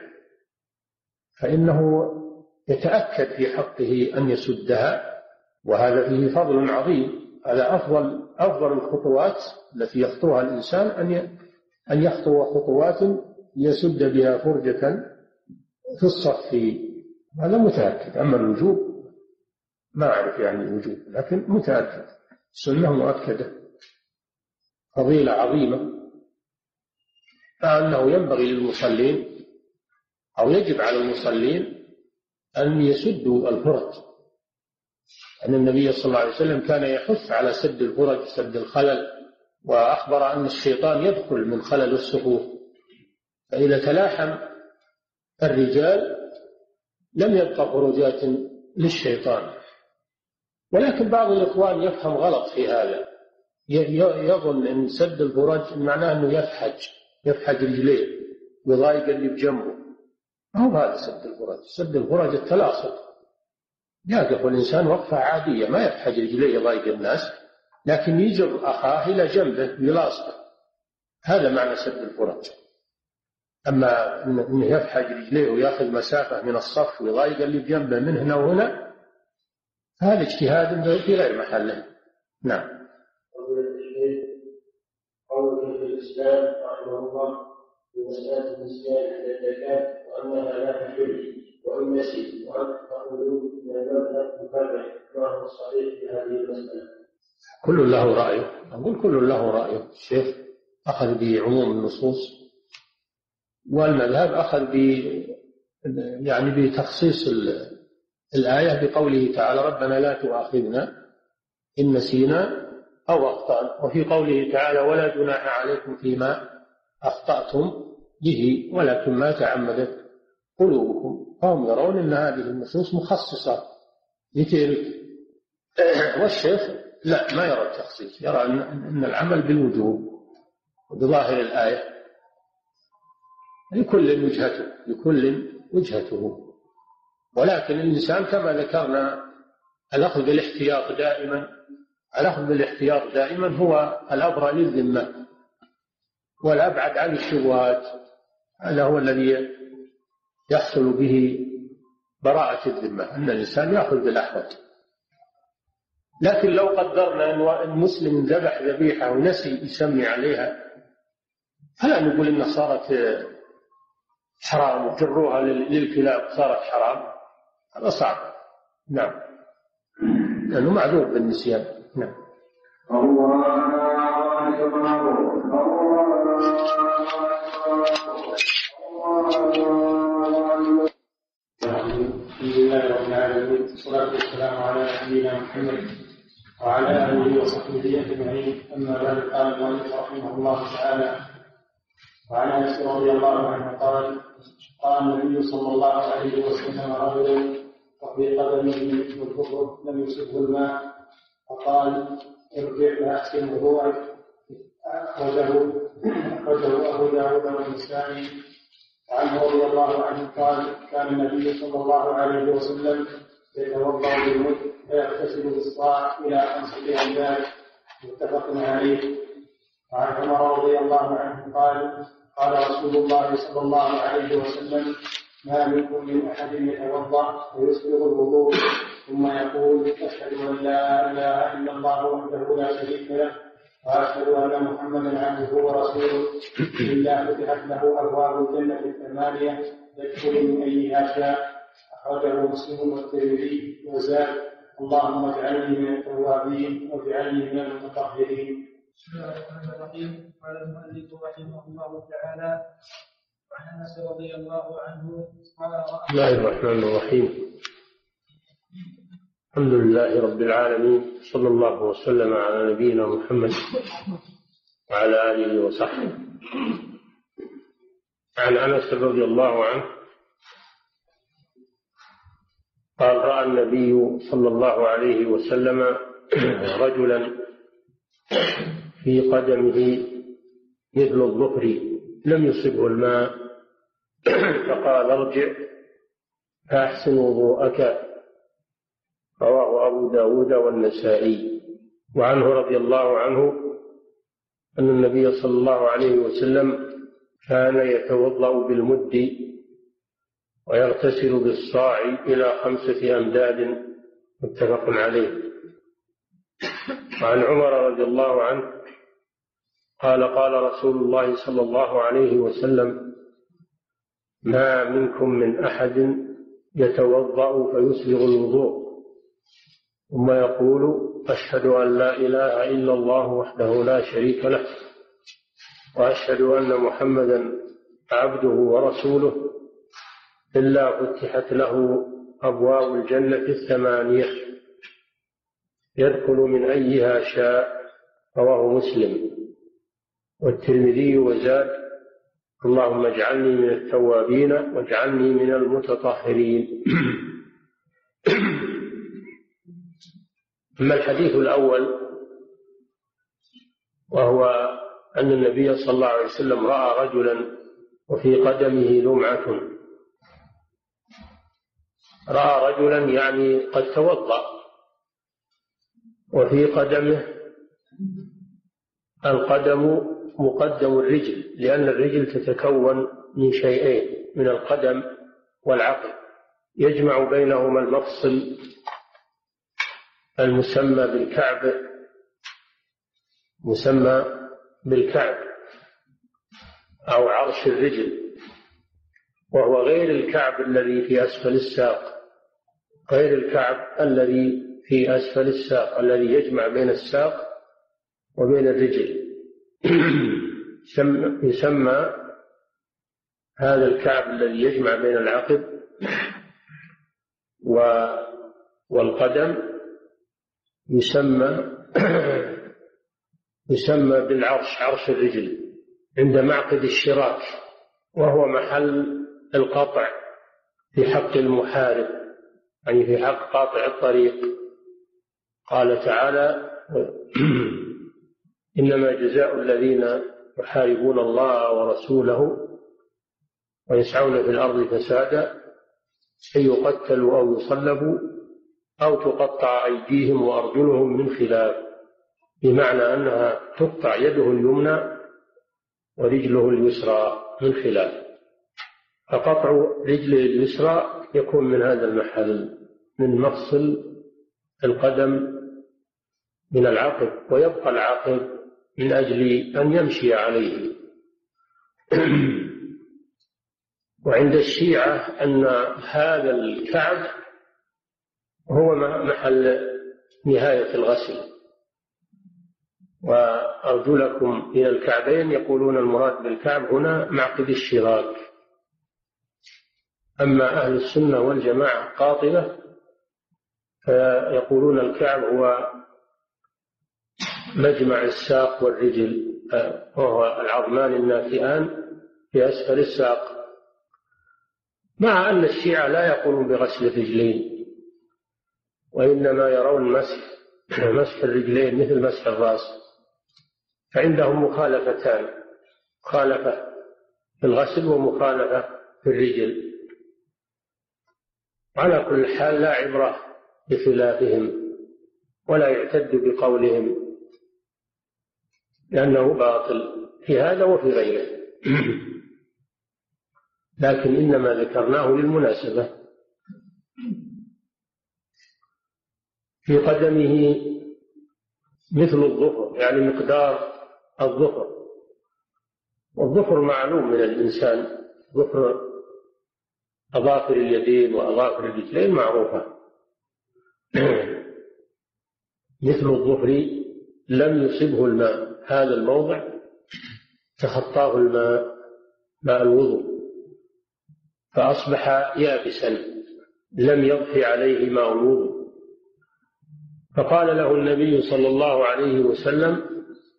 فإنه يتأكد في حقه أن يسدها، وهذا فيه فضل عظيم. هذا أفضل أفضل الخطوات التي يخطوها الإنسان أن أن يخطو خطوات يسد بها فرجة في الصف، هذا متأكد. أما الوجوب ما أعرف يعني الوجوب، لكن متأكد السنة مؤكدة، فضيلة عظيمة. فأنه ينبغي للمصلين أو يجب على المصلين أن يسدوا الفرج، أن النبي صلى الله عليه وسلم كان يحث على سد الفرج، سد الخلل، وأخبر أن الشيطان يدخل من خلل الصفوف، فإذا تلاحم الرجال لم يبقى فرجات للشيطان. ولكن بعض الإخوان يفهم غلط في هذا، يظن أن سد الفرج معناه أنه يفحج يفحج رجليه ويضايق اللي بجنبه، ما هو هذا سد الفرج. سد الفرج التلاصق، يقف الإنسان وقفة عادية ما يفحج رجليه يضايق الناس، لكن يجر أخاه إلى جنبه يلاصقه، هذا معنى سد الفرج. أما أنه يفحج رجليه ويأخذ مسافة من الصف ويضايق اللي بجنبه من هنا وهنا، هذا اجتهاد في غير محله. نعم. قول في الإسلام رحمه الله في مسألة النسيان عند الزكاة وأنها لا تحل وإن نسي، وأن تقولون إن المذهب مفرع، ما هو الصحيح في هذه المسألة؟ كل له رأيه، أقول كل له رأيه. الشيخ أخذ بعموم النصوص، والمذهب أخذ ب يعني بتخصيص الآية بقوله تعالى ربنا لا تؤاخذنا إن نسينا أو أخطأنا، وفي قوله تعالى ولا جناح عليكم فيما أخطأتم به ولكن ما تعمدت قلوبكم. فهم يرون أن هذه النصوص مخصصة لتلك، والشيخ لا، ما يرى التخصيص، يرى أن العمل بالوجوب بظاهر الآية. لكل وجهته لكل وجهته ولكن الإنسان كما ذكرنا الأخذ بالاحتياط دائما الأخذ بالاحتياط دائما هو الأبرى للذمة والأبعد عن الشبهات، هذا هو الذي يحصل به براءة الذمة، أن الإنسان يأخذ بالأحوط. لكن لو قدرنا أن المسلم ذبح ذبيحة ونسي يسمي عليها، فلا نقول إنها صارت حرام وجروها للكلاب صارت حرام، هذا صعب. نعم، لأنه معذور بالنسيان. نعم. الحمد لله رب العالمين، والصلاة والسلام على نبينا محمد وعلى آله وصحبه أجمعين. أما بعد، قال المؤلف رحمه الله تعالى: وعن أنس رضي الله عنه قال: قال النبي صلى الله عليه وسلم رجل وفي قدمه مثل الكفر لم يصبه الماء، فقال: ارجع فأحسن وضوءك أخرجه أخرجه أبو داود والنسائي. عنه رضي الله عنه قال كان النبي صلى الله عليه وسلم يتوضأ بالمد ويغتسل بالصاع إلى خمسة أمداد متفق عليه. وعن عمر رضي الله عنه قال قال رسول الله صلى الله عليه وسلم ما منكم من أحد يتوضأ ويسبغ الوضوء ثم يقول أشهد أن لا إله إلا الله وحده لا شريك له وأشهد أن محمدا عبده ورسوله إلا فتحت له أبواب الجنة الثمانية يدخل من أيها شاء. أخرجه مسلم والترمذي وزاد اللهم اجعلني من التوابين واجعلني من المتطهرين. بسم الله الرحمن الرحيم. قال المؤلف رحمه الله تعالى وعن انس رضي الله عنه قال بسم الله الرحمن الرحيم. الحمد لله رب العالمين، صلى الله وسلم على نبينا محمد وعلى آله وصحبه. عن أنس رضي الله عنه قال رأى النبي صلى الله عليه وسلم رجلا في قدمه مثل الظفر لم يصبه الماء فقال ارجع فأحسن وضوءك. رواه أبو داود والنسائي. وعنه رضي الله عنه أن النبي صلى الله عليه وسلم كان يتوضأ بالمد ويغتسل بالصاع إلى خمسة أمداد متفق عليه. وعن عمر رضي الله عنه قال قال رسول الله صلى الله عليه وسلم ما منكم من أحد يتوضأ فيسبغ الوضوء ثم يقول أشهد أن لا إله إلا الله وحده لا شريك له وأشهد أن محمدا عبده ورسوله إلا فتحت له أبواب الجنة الثمانية يدخل من أيها شاء. رواه مسلم والترمذي وزاد اللهم اجعلني من التوابين واجعلني من المتطهرين. أما الحديث الأول وهو أن النبي صلى الله عليه وسلم رأى رجلا وفي قدمه لمعة. رأى رجلا يعني قد توضأ وفي قدمه، القدم مقدم الرجل لأن الرجل تتكون من شيئين من القدم والعقل يجمع بينهما المفصل المسمى بالكعب مسمى بالكعب أو عرش الرجل، وهو غير الكعب الذي في أسفل الساق غير الكعب الذي في أسفل الساق الذي يجمع بين الساق وبين الرجل. يسمى هذا الكعب الذي يجمع بين العقب والقدم يسمى يسمى بالعرش، عرش الرجل عند معقد الشراك، وهو محل القطع في حق المحارب، يعني في حق قاطع الطريق. قال تعالى إنما جزاء الذين يحاربون الله ورسوله ويسعون في الأرض فسادا أن يقتلوا أو يصلبوا أو تقطع أيديهم وأرجلهم من خلاف، بمعنى أنها تقطع يده اليمنى ورجله اليسرى من خلاف. فقطع رجله اليسرى يكون من هذا المحل من مفصل القدم من العقب، ويبقى العقب من أجل أن يمشي عليه. وعند الشيعة أن هذا الكعب هو محل نهاية الغسل، وأرجلكم إلى الكعبين يقولون المراد بالكعب هنا معقد الشراك. أما أهل السنة والجماعة قاطبة فيقولون الكعب هو مجمع الساق والرجل، وهو العظمان الناتئان في أسفل الساق، مع أن الشيعة لا يقولون بغسل الرجلين، وإنما يرون مسح مسح الرجلين مثل مسح الرأس. فعندهم مخالفتان، مخالفة في الغسل ومخالفة في الرجل. على كل حال لا عبرة بخلافهم ولا يعتد بقولهم لأنه باطل في هذا وفي غيره. لكن إنما ذكرناه للمناسبة. في قدمه مثل الظفر، يعني مقدار الظفر، والظفر معلوم من الإنسان، ظفر أظافر اليدين وأظافر الرجلين معروفة. مثل الظفر لم يصبه الماء، هذا الموضع تخطاه الماء، ماء الوضوء، فأصبح يابسا لم يضف عليه ماء الوضوء. فقال له النبي صلى الله عليه وسلم: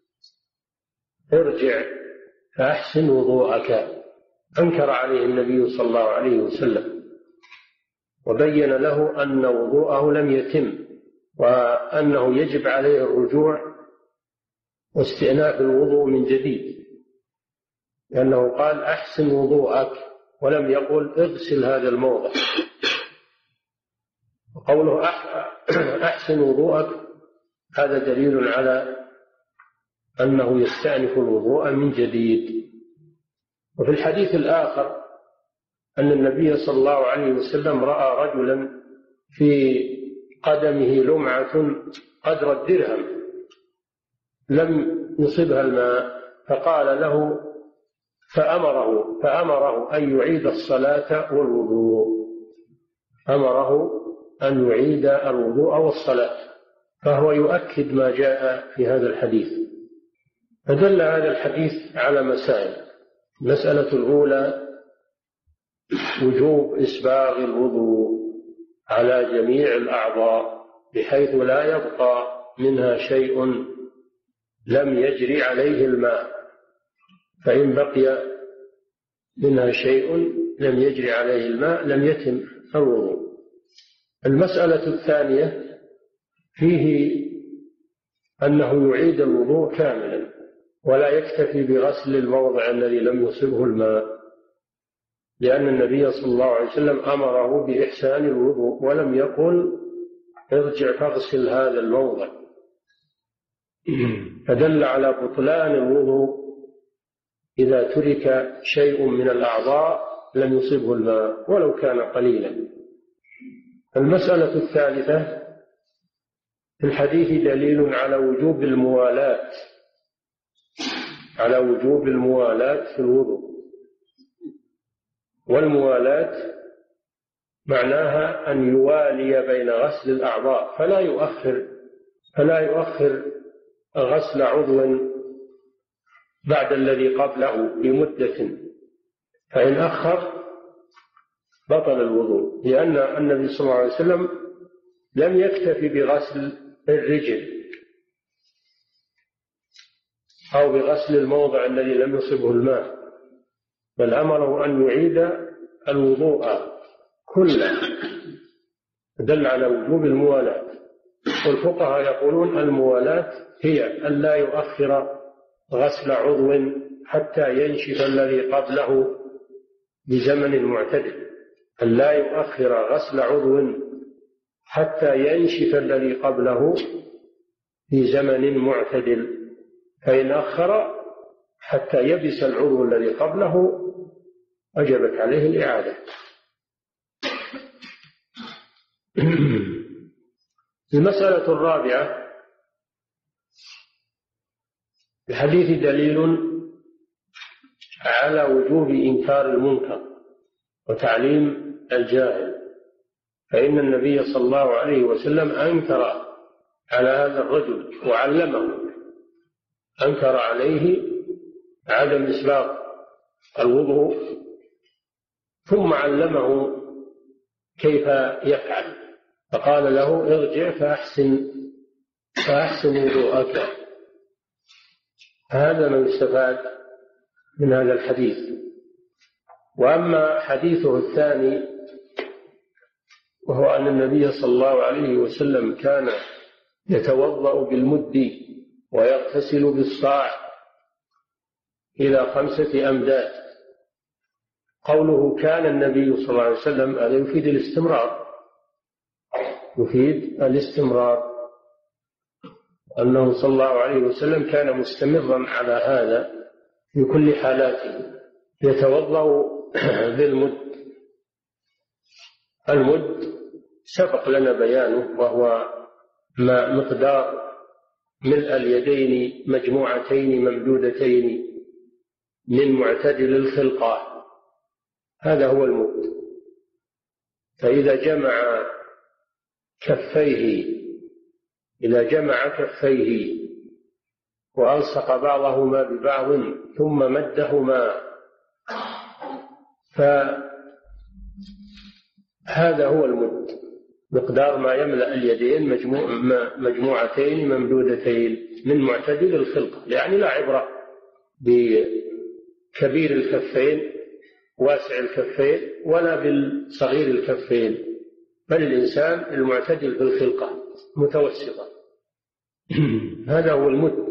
ارجع فأحسن وضوءك. أنكر عليه النبي صلى الله عليه وسلم وبين له أن وضوءه لم يتم وأنه يجب عليه الرجوع واستئناف الوضوء من جديد، لأنه قال: أحسن وضوءك، ولم يقل اغسل هذا الموضع. وقوله أحسن وضوءك هذا دليل على أنه يستأنف الوضوء من جديد. وفي الحديث الآخر أن النبي صلى الله عليه وسلم رأى رجلا في قدمه لمعة قدر الدرهم لم يصبها الماء، فقال له فأمره فأمره أن يعيد الصلاة والوضوء، أمره أن يعيد الوضوء والصلاة، فهو يؤكد ما جاء في هذا الحديث. فدل هذا الحديث على مسائل. المسألة الأولى وجوب إسباغ الوضوء على جميع الأعضاء بحيث لا يبقى منها شيء لم يجري عليه الماء، فإن بقي منها شيء لم يجري عليه الماء لم يتم الوضوء. المسألة الثانية فيه أنه يعيد الوضوء كاملا ولا يكتفي بغسل الموضع الذي لم يصبه الماء، لأن النبي صلى الله عليه وسلم أمره بإحسان الوضوء ولم يقل ارجع فاغسل هذا الموضع، فدل على بطلان الوضوء إذا ترك شيء من الأعضاء لم يصبه الماء ولو كان قليلا. المسألة الثالثة في الحديث دليل على وجوب الموالاة على وجوب الموالاة في الوضوء. والموالاة معناها أن يوالي بين غسل الأعضاء، فلا يؤخر فلا يؤخر غسل عضو بعد الذي قبله بمدة، فإن أخر بطل الوضوء، لأن النبي صلى الله عليه وسلم لم يكتفي بغسل الرجل أو بغسل الموضع الذي لم يصبه الماء، بل أمره أن يعيد الوضوء كله، دل على وجوب الموالاة. والفقهاء يقولون الموالاة هي أن لا يؤخر غسل عضو حتى ينشف الذي قبله بزمن معتدل، أن لا يؤخر غسل عضو حتى ينشف الذي قبله في زمن معتدل، فإن أخر حتى يبس العضو الذي قبله وجبت عليه الإعادة. المسألة الرابعة الحديث دليل على وجوب إنكار المنكر وتعليم الجاهل، فإن النبي صلى الله عليه وسلم أنكر على هذا الرجل وعلمه، أنكر عليه عدم إسباغ الوضوء ثم علمه كيف يفعل، فقال له ارجع فأحسن فأحسن وضوءك. هذا ما يستفاد من هذا الحديث. وأما حديثه الثاني وهو أن النبي صلى الله عليه وسلم كان يتوضأ بالمد ويغتسل بالصاع إلى خمسة أمداد. قوله كان النبي صلى الله عليه وسلم هذا يفيد الاستمرار، يفيد الاستمرار أنه صلى الله عليه وسلم كان مستمرا على هذا في كل حالاته، يتوضأ بالمد. المد سبق لنا بيانه، وهو ما مقدار ملء اليدين مجموعتين ممدودتين من معتدل الخلقة، هذا هو المد. فإذا جمع كفيه إذا جمع كفيه وألصق بعضهما ببعض ثم مدهما، فهذا هو المد، مقدار ما يملأ اليدين مجموعتين ممدودتين من معتدل الخلقة. يعني لا عبرة بكبير الكفين واسع الكفين ولا بالصغير الكفين، بل الإنسان المعتدل في الخلقة متوسطة، هذا هو المد.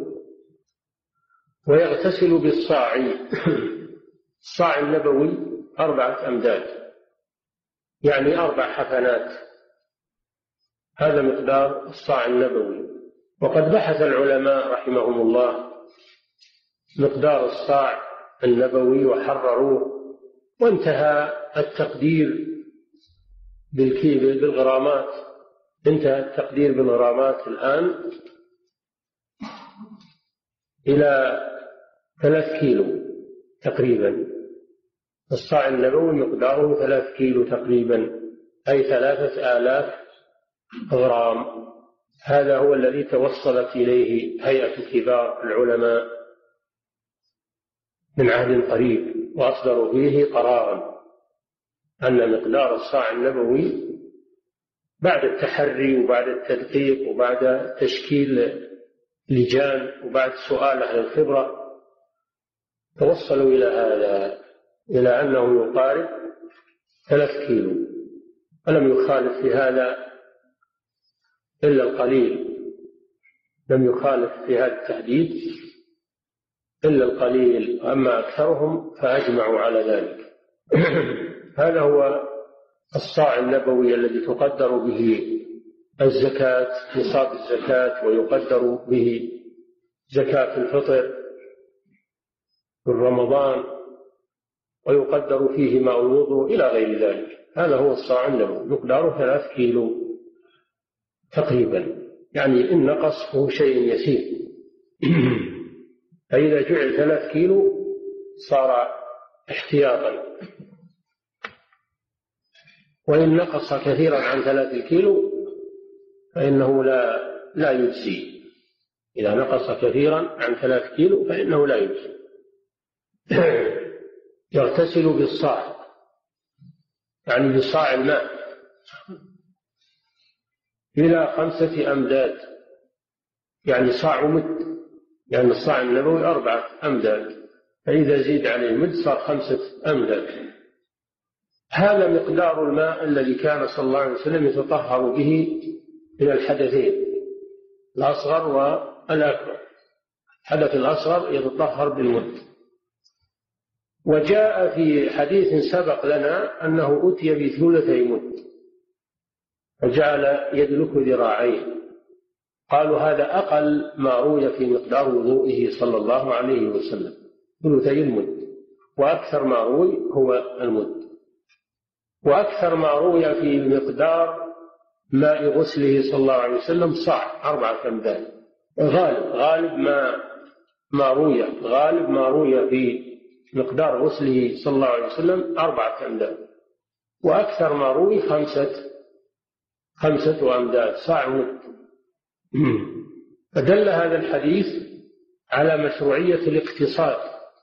ويغتسل بالصاع، الصاع النبوي أربعة أمداد، يعني أربع حفنات، هذا مقدار الصاع النبوي. وقد بحث العلماء رحمهم الله مقدار الصاع النبوي وحرروه، وانتهى التقدير بالغرامات، انتهى التقدير بالغرامات الآن إلى ثلاث كيلو تقريبا. الصاع النبوي مقداره ثلاث كيلو تقريبا، أي ثلاثة آلاف غرام. هذا هو الذي توصلت إليه هيئة كبار العلماء من عهد قريب، وأصدروا فيه قرارا أن مقدار الصاع النبوي بعد التحري وبعد التدقيق وبعد تشكيل لجان وبعد سؤال أهل الخبرة توصلوا إلى هذا، إلى أنه يقارب ثلاث كيلو، ولم يخالف في هذا إلا القليل، لم يخالف في هذا التحديد إلا القليل، أما أكثرهم فأجمعوا على ذلك. هذا هو الصاع النبوي الذي تقدر به الزكاة، نصاب الزكاة، ويقدر به زكاة الفطر في رمضان، ويقدر فيه ماء الوضوء إلى غير ذلك. هذا هو الصاع النبوي، مقداره ثلاث كيلو تقريبا، يعني إن نقص فهو شيء يسير. فإذا جعل ثلاث كيلو صار احتياطا، وإن نقص كثيرا عن ثلاث كيلو فإنه لا لا يجزي. إذا نقص كثيرا عن ثلاث كيلو فإنه لا يجزي. يغتسل بالصاع، يعني بصاع الماء، إلى خمسة أمداد، يعني صاع مد، يعني الصاع النبوي أربعة أمداد، فإذا زيد عليه المد صار خمسة أمداد. هذا مقدار الماء الذي كان صلى الله عليه وسلم يتطهر به من الحدثين الأصغر والأكبر. الحدث الأصغر يتطهر بالمد. وجاء في حديث سبق لنا أنه أتي بثلثي مد فجعل يدلك ذراعيه، قالوا هذا أقل ما روي في مقدار وضوئه صلى الله عليه وسلم، ثلثي المد، وأكثر ما روي هو المد. وأكثر ما روي في مقدار ماء غسله صلى الله عليه وسلم صاع أربعة أمداد. غالب غالب ما ما روي غالب ما روي في مقدار غسله صلى الله عليه وسلم أربعة أمداد، وأكثر ما روي خمسة خمسة أمداد، صاع مد. فدل هذا الحديث على مشروعية الاقتصاد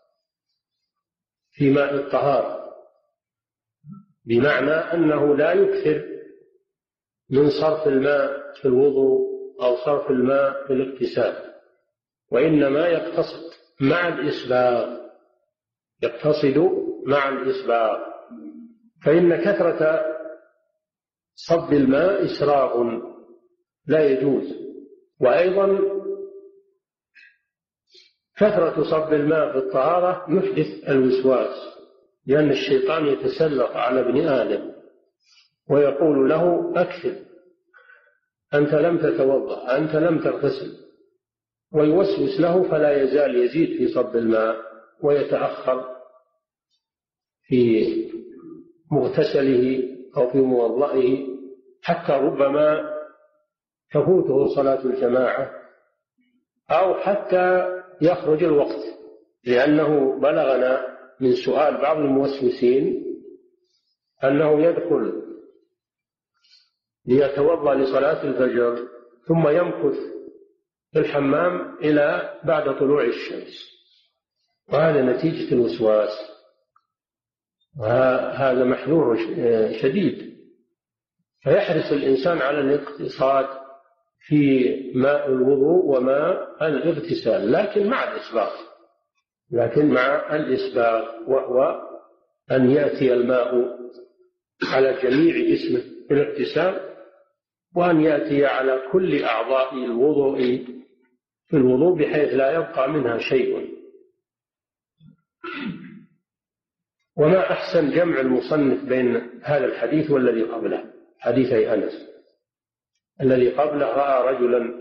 في ماء الطهارة، بمعنى أنه لا يكثر من صرف الماء في الوضوء أو صرف الماء في الاغتسال، وإنما يقتصد مع الإسباغ، يقتصد مع الإسباغ، فإن كثرة صب الماء إسراف لا يجوز. وأيضا كثرة صب الماء في الطهارة يحدث الوسواس، لأن الشيطان يتسلط على ابن آدم ويقول له أكثر، أنت لم تتوضأ، أنت لم تغتسل، ويوسوس له فلا يزال يزيد في صب الماء ويتأخر في مغتسله أو في موضئه، حتى ربما تفوته صلاة الجماعة أو حتى يخرج الوقت، لأنه بلغنا من سؤال بعض الموسوسين أنه يدخل ليتوضأ لصلاة الفجر ثم يمكث في الحمام إلى بعد طلوع الشمس، وهذا نتيجة الوسواس، وهذا محذور شديد. فيحرص الإنسان على الاقتصاد في ماء الوضوء وماء الاغتسال، لكن مع الإسباغ، لكن مع الإسباغ وهو أن يأتي الماء على جميع جسمه في الاغتسال، وأن يأتي على كل أعضاء الوضوء في الوضوء بحيث لا يبقى منها شيء. وما أحسن جمع المصنف بين هذا الحديث والذي قبله، حديثي أنس. الذي قبله رأى رجلا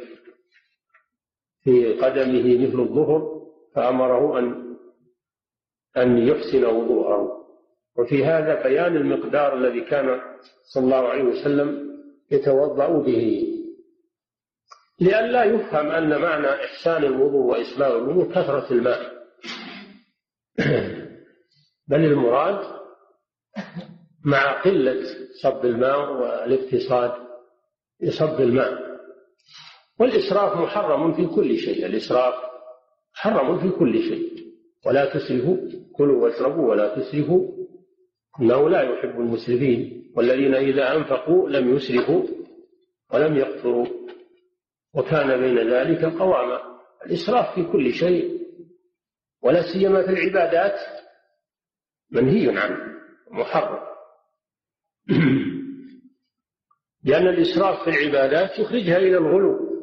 في قدمه مثل الظهر فأمره أن أن يحسن وضوءه، وفي هذا بيان المقدار الذي كان صلى الله عليه وسلم يتوضأ به، لئلا يفهم أن معنى إحسان الوضوء وإسباغ الوضوء كثرة الماء، بل المراد مع قلة صب الماء والاقتصاد لصب الماء. والإسراف محرم في كل شيء، الإسراف محرم في كل شيء، ولا تسرفوا، كلوا واشربوا ولا تسرفوا إنه لا يحب المسرفين، والذين إذا أنفقوا لم يسرفوا ولم يقتروا وكان بين ذلك قواما. الإسراف في كل شيء ولا سيما في العبادات منهي عنه محرم، لأن الإسراف في العبادات يخرجها إلى الغلو،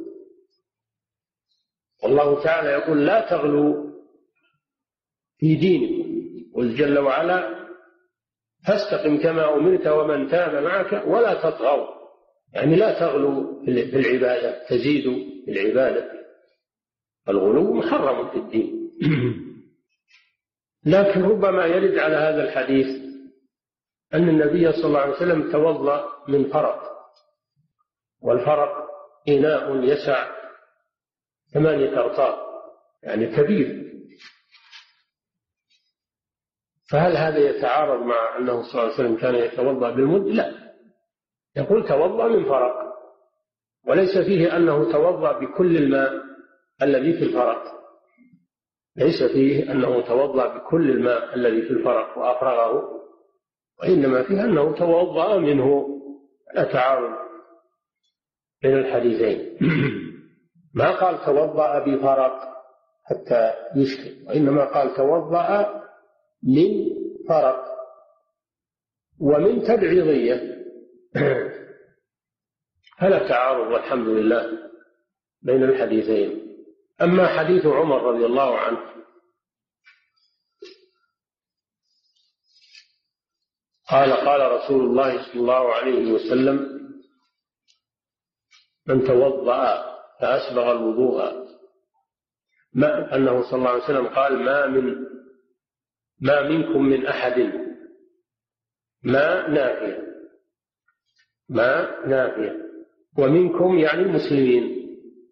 والله تعالى يقول لا تغلوا في دينكم، قل جل وعلا فاستقم كما أمرت ومن تاب معك ولا تطغوا، يعني لا تغلوا في العبادة، تزيدوا في العبادة، الغلو محرم في الدين. لكن ربما يرد على هذا الحديث أن النبي صلى الله عليه وسلم توضأ من فرق، والفرق إناء يسع ثمانية أرطال يعني كبير، فهل هذا يتعارض مع أنه صلى الله عليه وسلم كان يتوضأ بالمد؟ لا، يقول توضأ من فرق، وليس فيه أنه توضأ بكل الماء الذي في الفرق، ليس فيه أنه توضأ بكل الماء الذي في الفرق وأفرغه، وإنما فيه أنه توضأ منه. لا تعارض بين الحديثين. ما قال توضأ بفرق حتى يشكل، وإنما قال توضأ من فرق ومن تبعيضية. فلا تعارض والحمد لله بين الحديثين. أما حديث عمر رضي الله عنه قال قال رسول الله صلى الله عليه وسلم من توضأ فأسبغ الوضوء، ما أنه صلى الله عليه وسلم قال ما من ما منكم من أحد، ما نافية، ما نافية، ومنكم يعني المسلمين،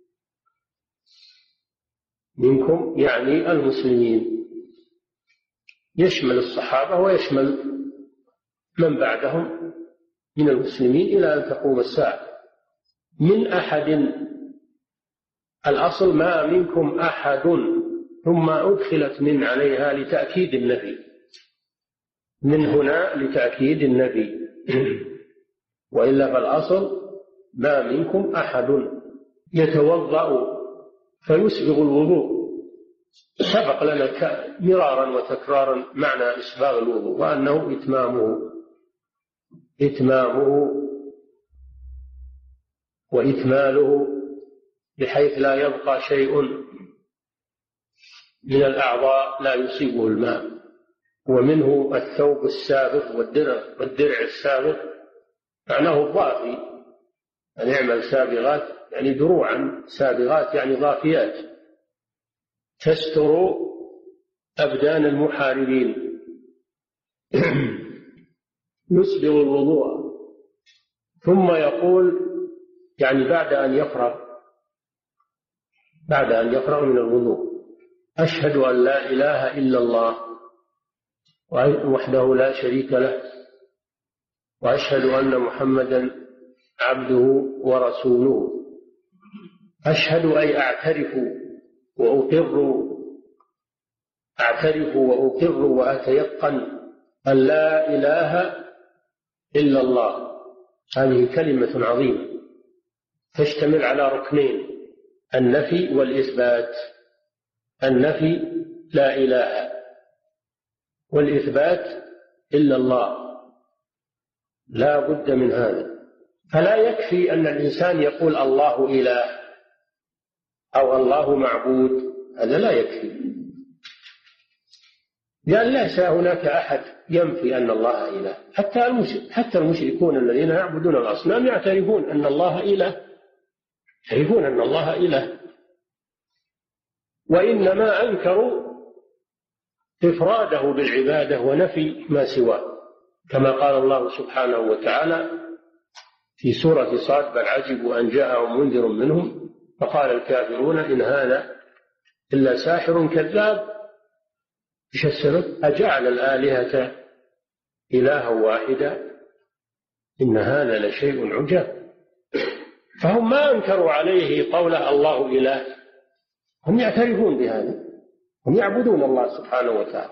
منكم يعني المسلمين، يشمل الصحابة ويشمل من بعدهم من المسلمين إلى أن تقوم الساعة. من أحد، الأصل ما منكم أحد، ثم أدخلت من عليها لتأكيد النفي، من هنا لتأكيد النفي، وإلا فالأصل ما منكم أحد يتوضأ فيسبغ الوضوء. سبق لنا مرارا وتكرارا معنى إسباغ الوضوء، وأنه إتمامه إتمامه وإكماله بحيث لا يبقى شيء من الأعضاء لا يصيبه الماء، ومنه الثوب السابق والدرع والدرع السابق، معناه الضافي، أن يعمل سابغات يعني دروعا سابغات يعني ضافيات تستر أبدان المحاربين. يسبغ الوضوء ثم يقول يعني بعد أن يفرغ بعد أن يفرغ من الوضوء: أشهد أن لا إله إلا الله وحده لا شريك له، وأشهد أن محمدا عبده ورسوله. أشهد أي أعترف وأقر أعترف وأقر وأتيقن أن لا إله إلا الله. هذه كلمة عظيمة تشتمل على ركنين: النفي والإثبات. النفي لا إله، والإثبات إلا الله، لا بد من هذا. فلا يكفي أن الإنسان يقول الله إله أو الله معبود، هذا لا يكفي، لأن ليس هناك أحد ينفي أن الله إله. حتى حتى المشركون الذين يعبدون الأصنام يعترفون أن الله إله، يعترفون أن الله إله، وإنما أنكروا إفراده بالعبادة ونفي ما سواه، كما قال الله سبحانه وتعالى في سورة صاد: بل عجبوا أن جاءهم منذر منهم فقال الكافرون إن هذا إلا ساحر كذاب. إيش السبب؟ أجعل الآلهة إلها واحدا إن هذا لشيء عجاب. فهم ما أنكروا عليه قوله الله إله، هم يعترفون بهذا، هم يعبدون الله سبحانه وتعالى،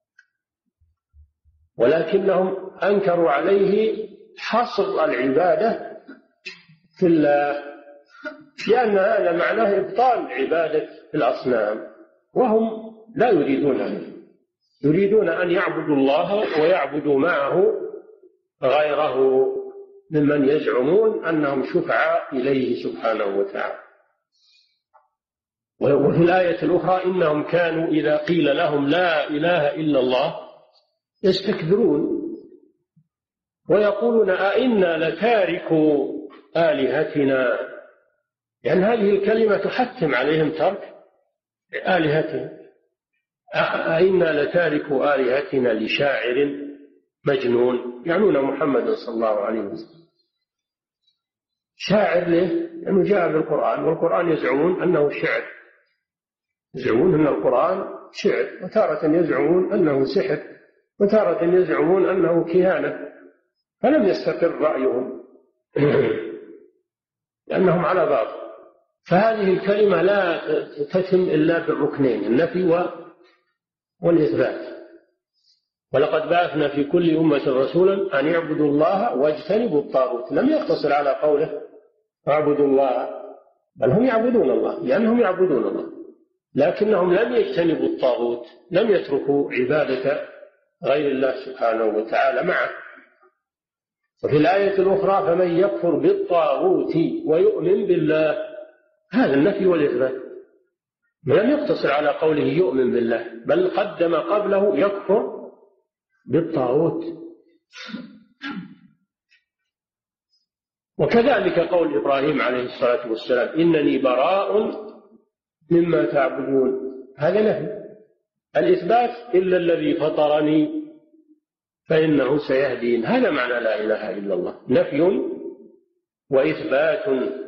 ولكنهم أنكروا عليه حصر العبادة في الله، لأن هذا معناه إبطال عبادة الأصنام، وهم لا يريدون هذا، يريدون أن يعبدوا الله ويعبدوا معه غيره ممن يزعمون أنهم شفعاء إليه سبحانه وتعالى. وفي الآية الأخرى: إنهم كانوا إذا قيل لهم لا إله إلا الله يستكبرون ويقولون أئنا لتاركوا آلهتنا، يعني هذه الكلمة تحتم عليهم ترك آلهتهم. أئنا لتاركوا آلهتنا لشاعر مجنون، يعنون محمد صلى الله عليه وسلم. شاعر ليه؟ لأنه جاء بالقرآن، والقرآن يزعمون أنه شعر، يزعمون أن القرآن شعر، وتارة يزعمون أنه سحر، وتارة يزعمون أنه كهانة، فلم يستقر رأيهم لأنهم على باطل. فهذه الكلمة لا تتم إلا بالركنين: النفي والإثبات. ولقد بعثنا في كل أمة رسولا أن يعبدوا الله واجتنبوا الطاغوت، لم يقتصر على قوله اعبدوا الله، بل هم يعبدون الله لأنهم يعبدون الله، لكنهم لم يجتنبوا الطاغوت، لم يتركوا عبادة غير الله سبحانه وتعالى معه. وفي الآية الأخرى: فمن يكفر بالطاغوت ويؤمن بالله، هذا النفي والإثبات، لم يقتصر على قوله يؤمن بالله، بل قدم قبله يكفر بالطاغوت. وكذلك قول إبراهيم عليه الصلاة والسلام: إنني براء مما تعبدون، هذا نفي. الإثبات: إلا الذي فطرني فإنه سيهدين، هذا معنى لا إله إلا الله، نفي وإثبات.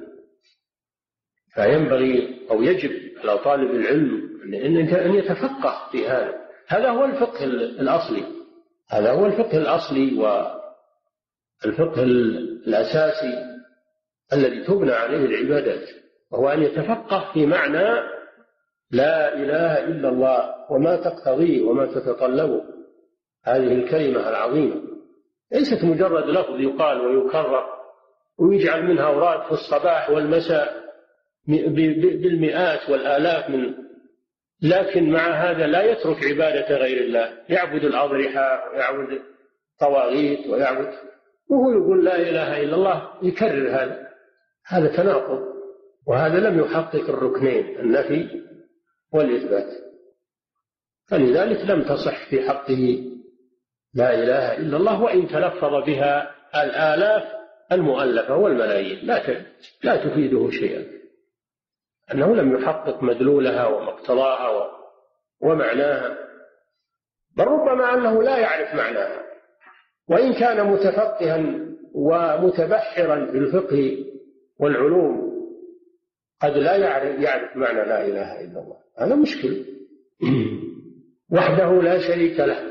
فينبغي أو يجب على طالب العلم أن يتفقه في هذا، هذا هو الفقه الأصلي، هذا هو الفقه الأصلي والفقه الأساسي الذي تبنى عليه العبادات، وهو أن يتفقه في معنى لا إله إلا الله وما تقتضيه وما تتطلبه هذه الكلمة العظيمة. ليست مجرد لفظ يقال ويكرر ويجعل منها أوراد في الصباح والمساء بالمئات والآلاف من، لكن مع هذا لا يترك عبادة غير الله، يعبد الأضرحة ويعبد الطواغيت ويعبد، وهو يقول لا إله إلا الله، يكرر هذا، هذا تناقض، وهذا لم يحقق الركنين: النفي والإثبات. فلذلك لم تصح في حقه لا إله إلا الله، وإن تلفظ بها الآلاف المؤلفة والملايين لا لا تفيده شيئا، أنه لم يحقق مدلولها ومقتضاها ومعناها، بل ربما أنه لا يعرف معناها، وإن كان متفقها ومتبحرا في الفقه والعلوم قد لا يعرف, يعرف معنى لا إله إلا الله. هذا مشكل. وحده لا شريك له،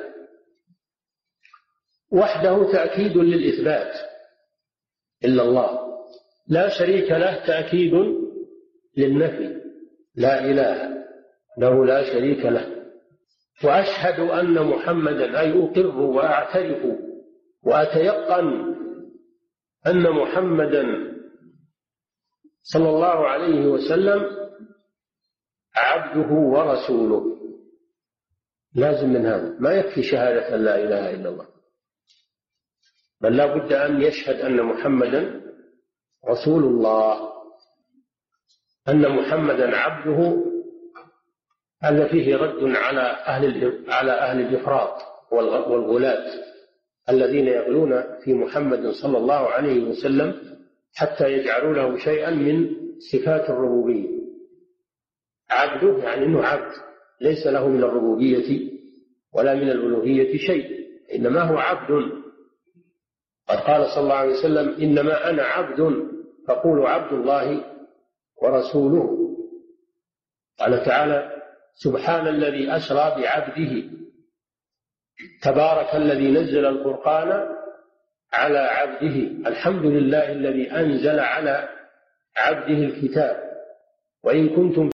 وحده تأكيد للإثبات إلا الله، لا شريك له تأكيد للنفي، لا إله له لا شريك له. وأشهد أن محمدا، أي أقر وأعترف وأتيقن أن محمدا صلى الله عليه وسلم عبده ورسوله. لازم من هذا، ما يكفي شهادة لا إله إلا الله، بل لا بد أن يشهد أن محمدا رسول الله، أن محمدا عبده. هذا فيه رد على أهل على أهل الإفراط والغلاة الذين يغلون في محمد صلى الله عليه وسلم حتى يجعلوا له شيئا من صفات الربوبية. عبده يعني أنه عبد، ليس له من الربوبية ولا من الألوهية شيء، إنما هو عبد. قد قال صلى الله عليه وسلم: إنما أنا عبد فقولوا عبد الله ورسوله. قال تعالى: سبحان الذي أسرى بعبده، تبارك الذي نزل القرآن على عبده، الحمد لله الذي أنزل على عبده الكتاب، وإن كنتم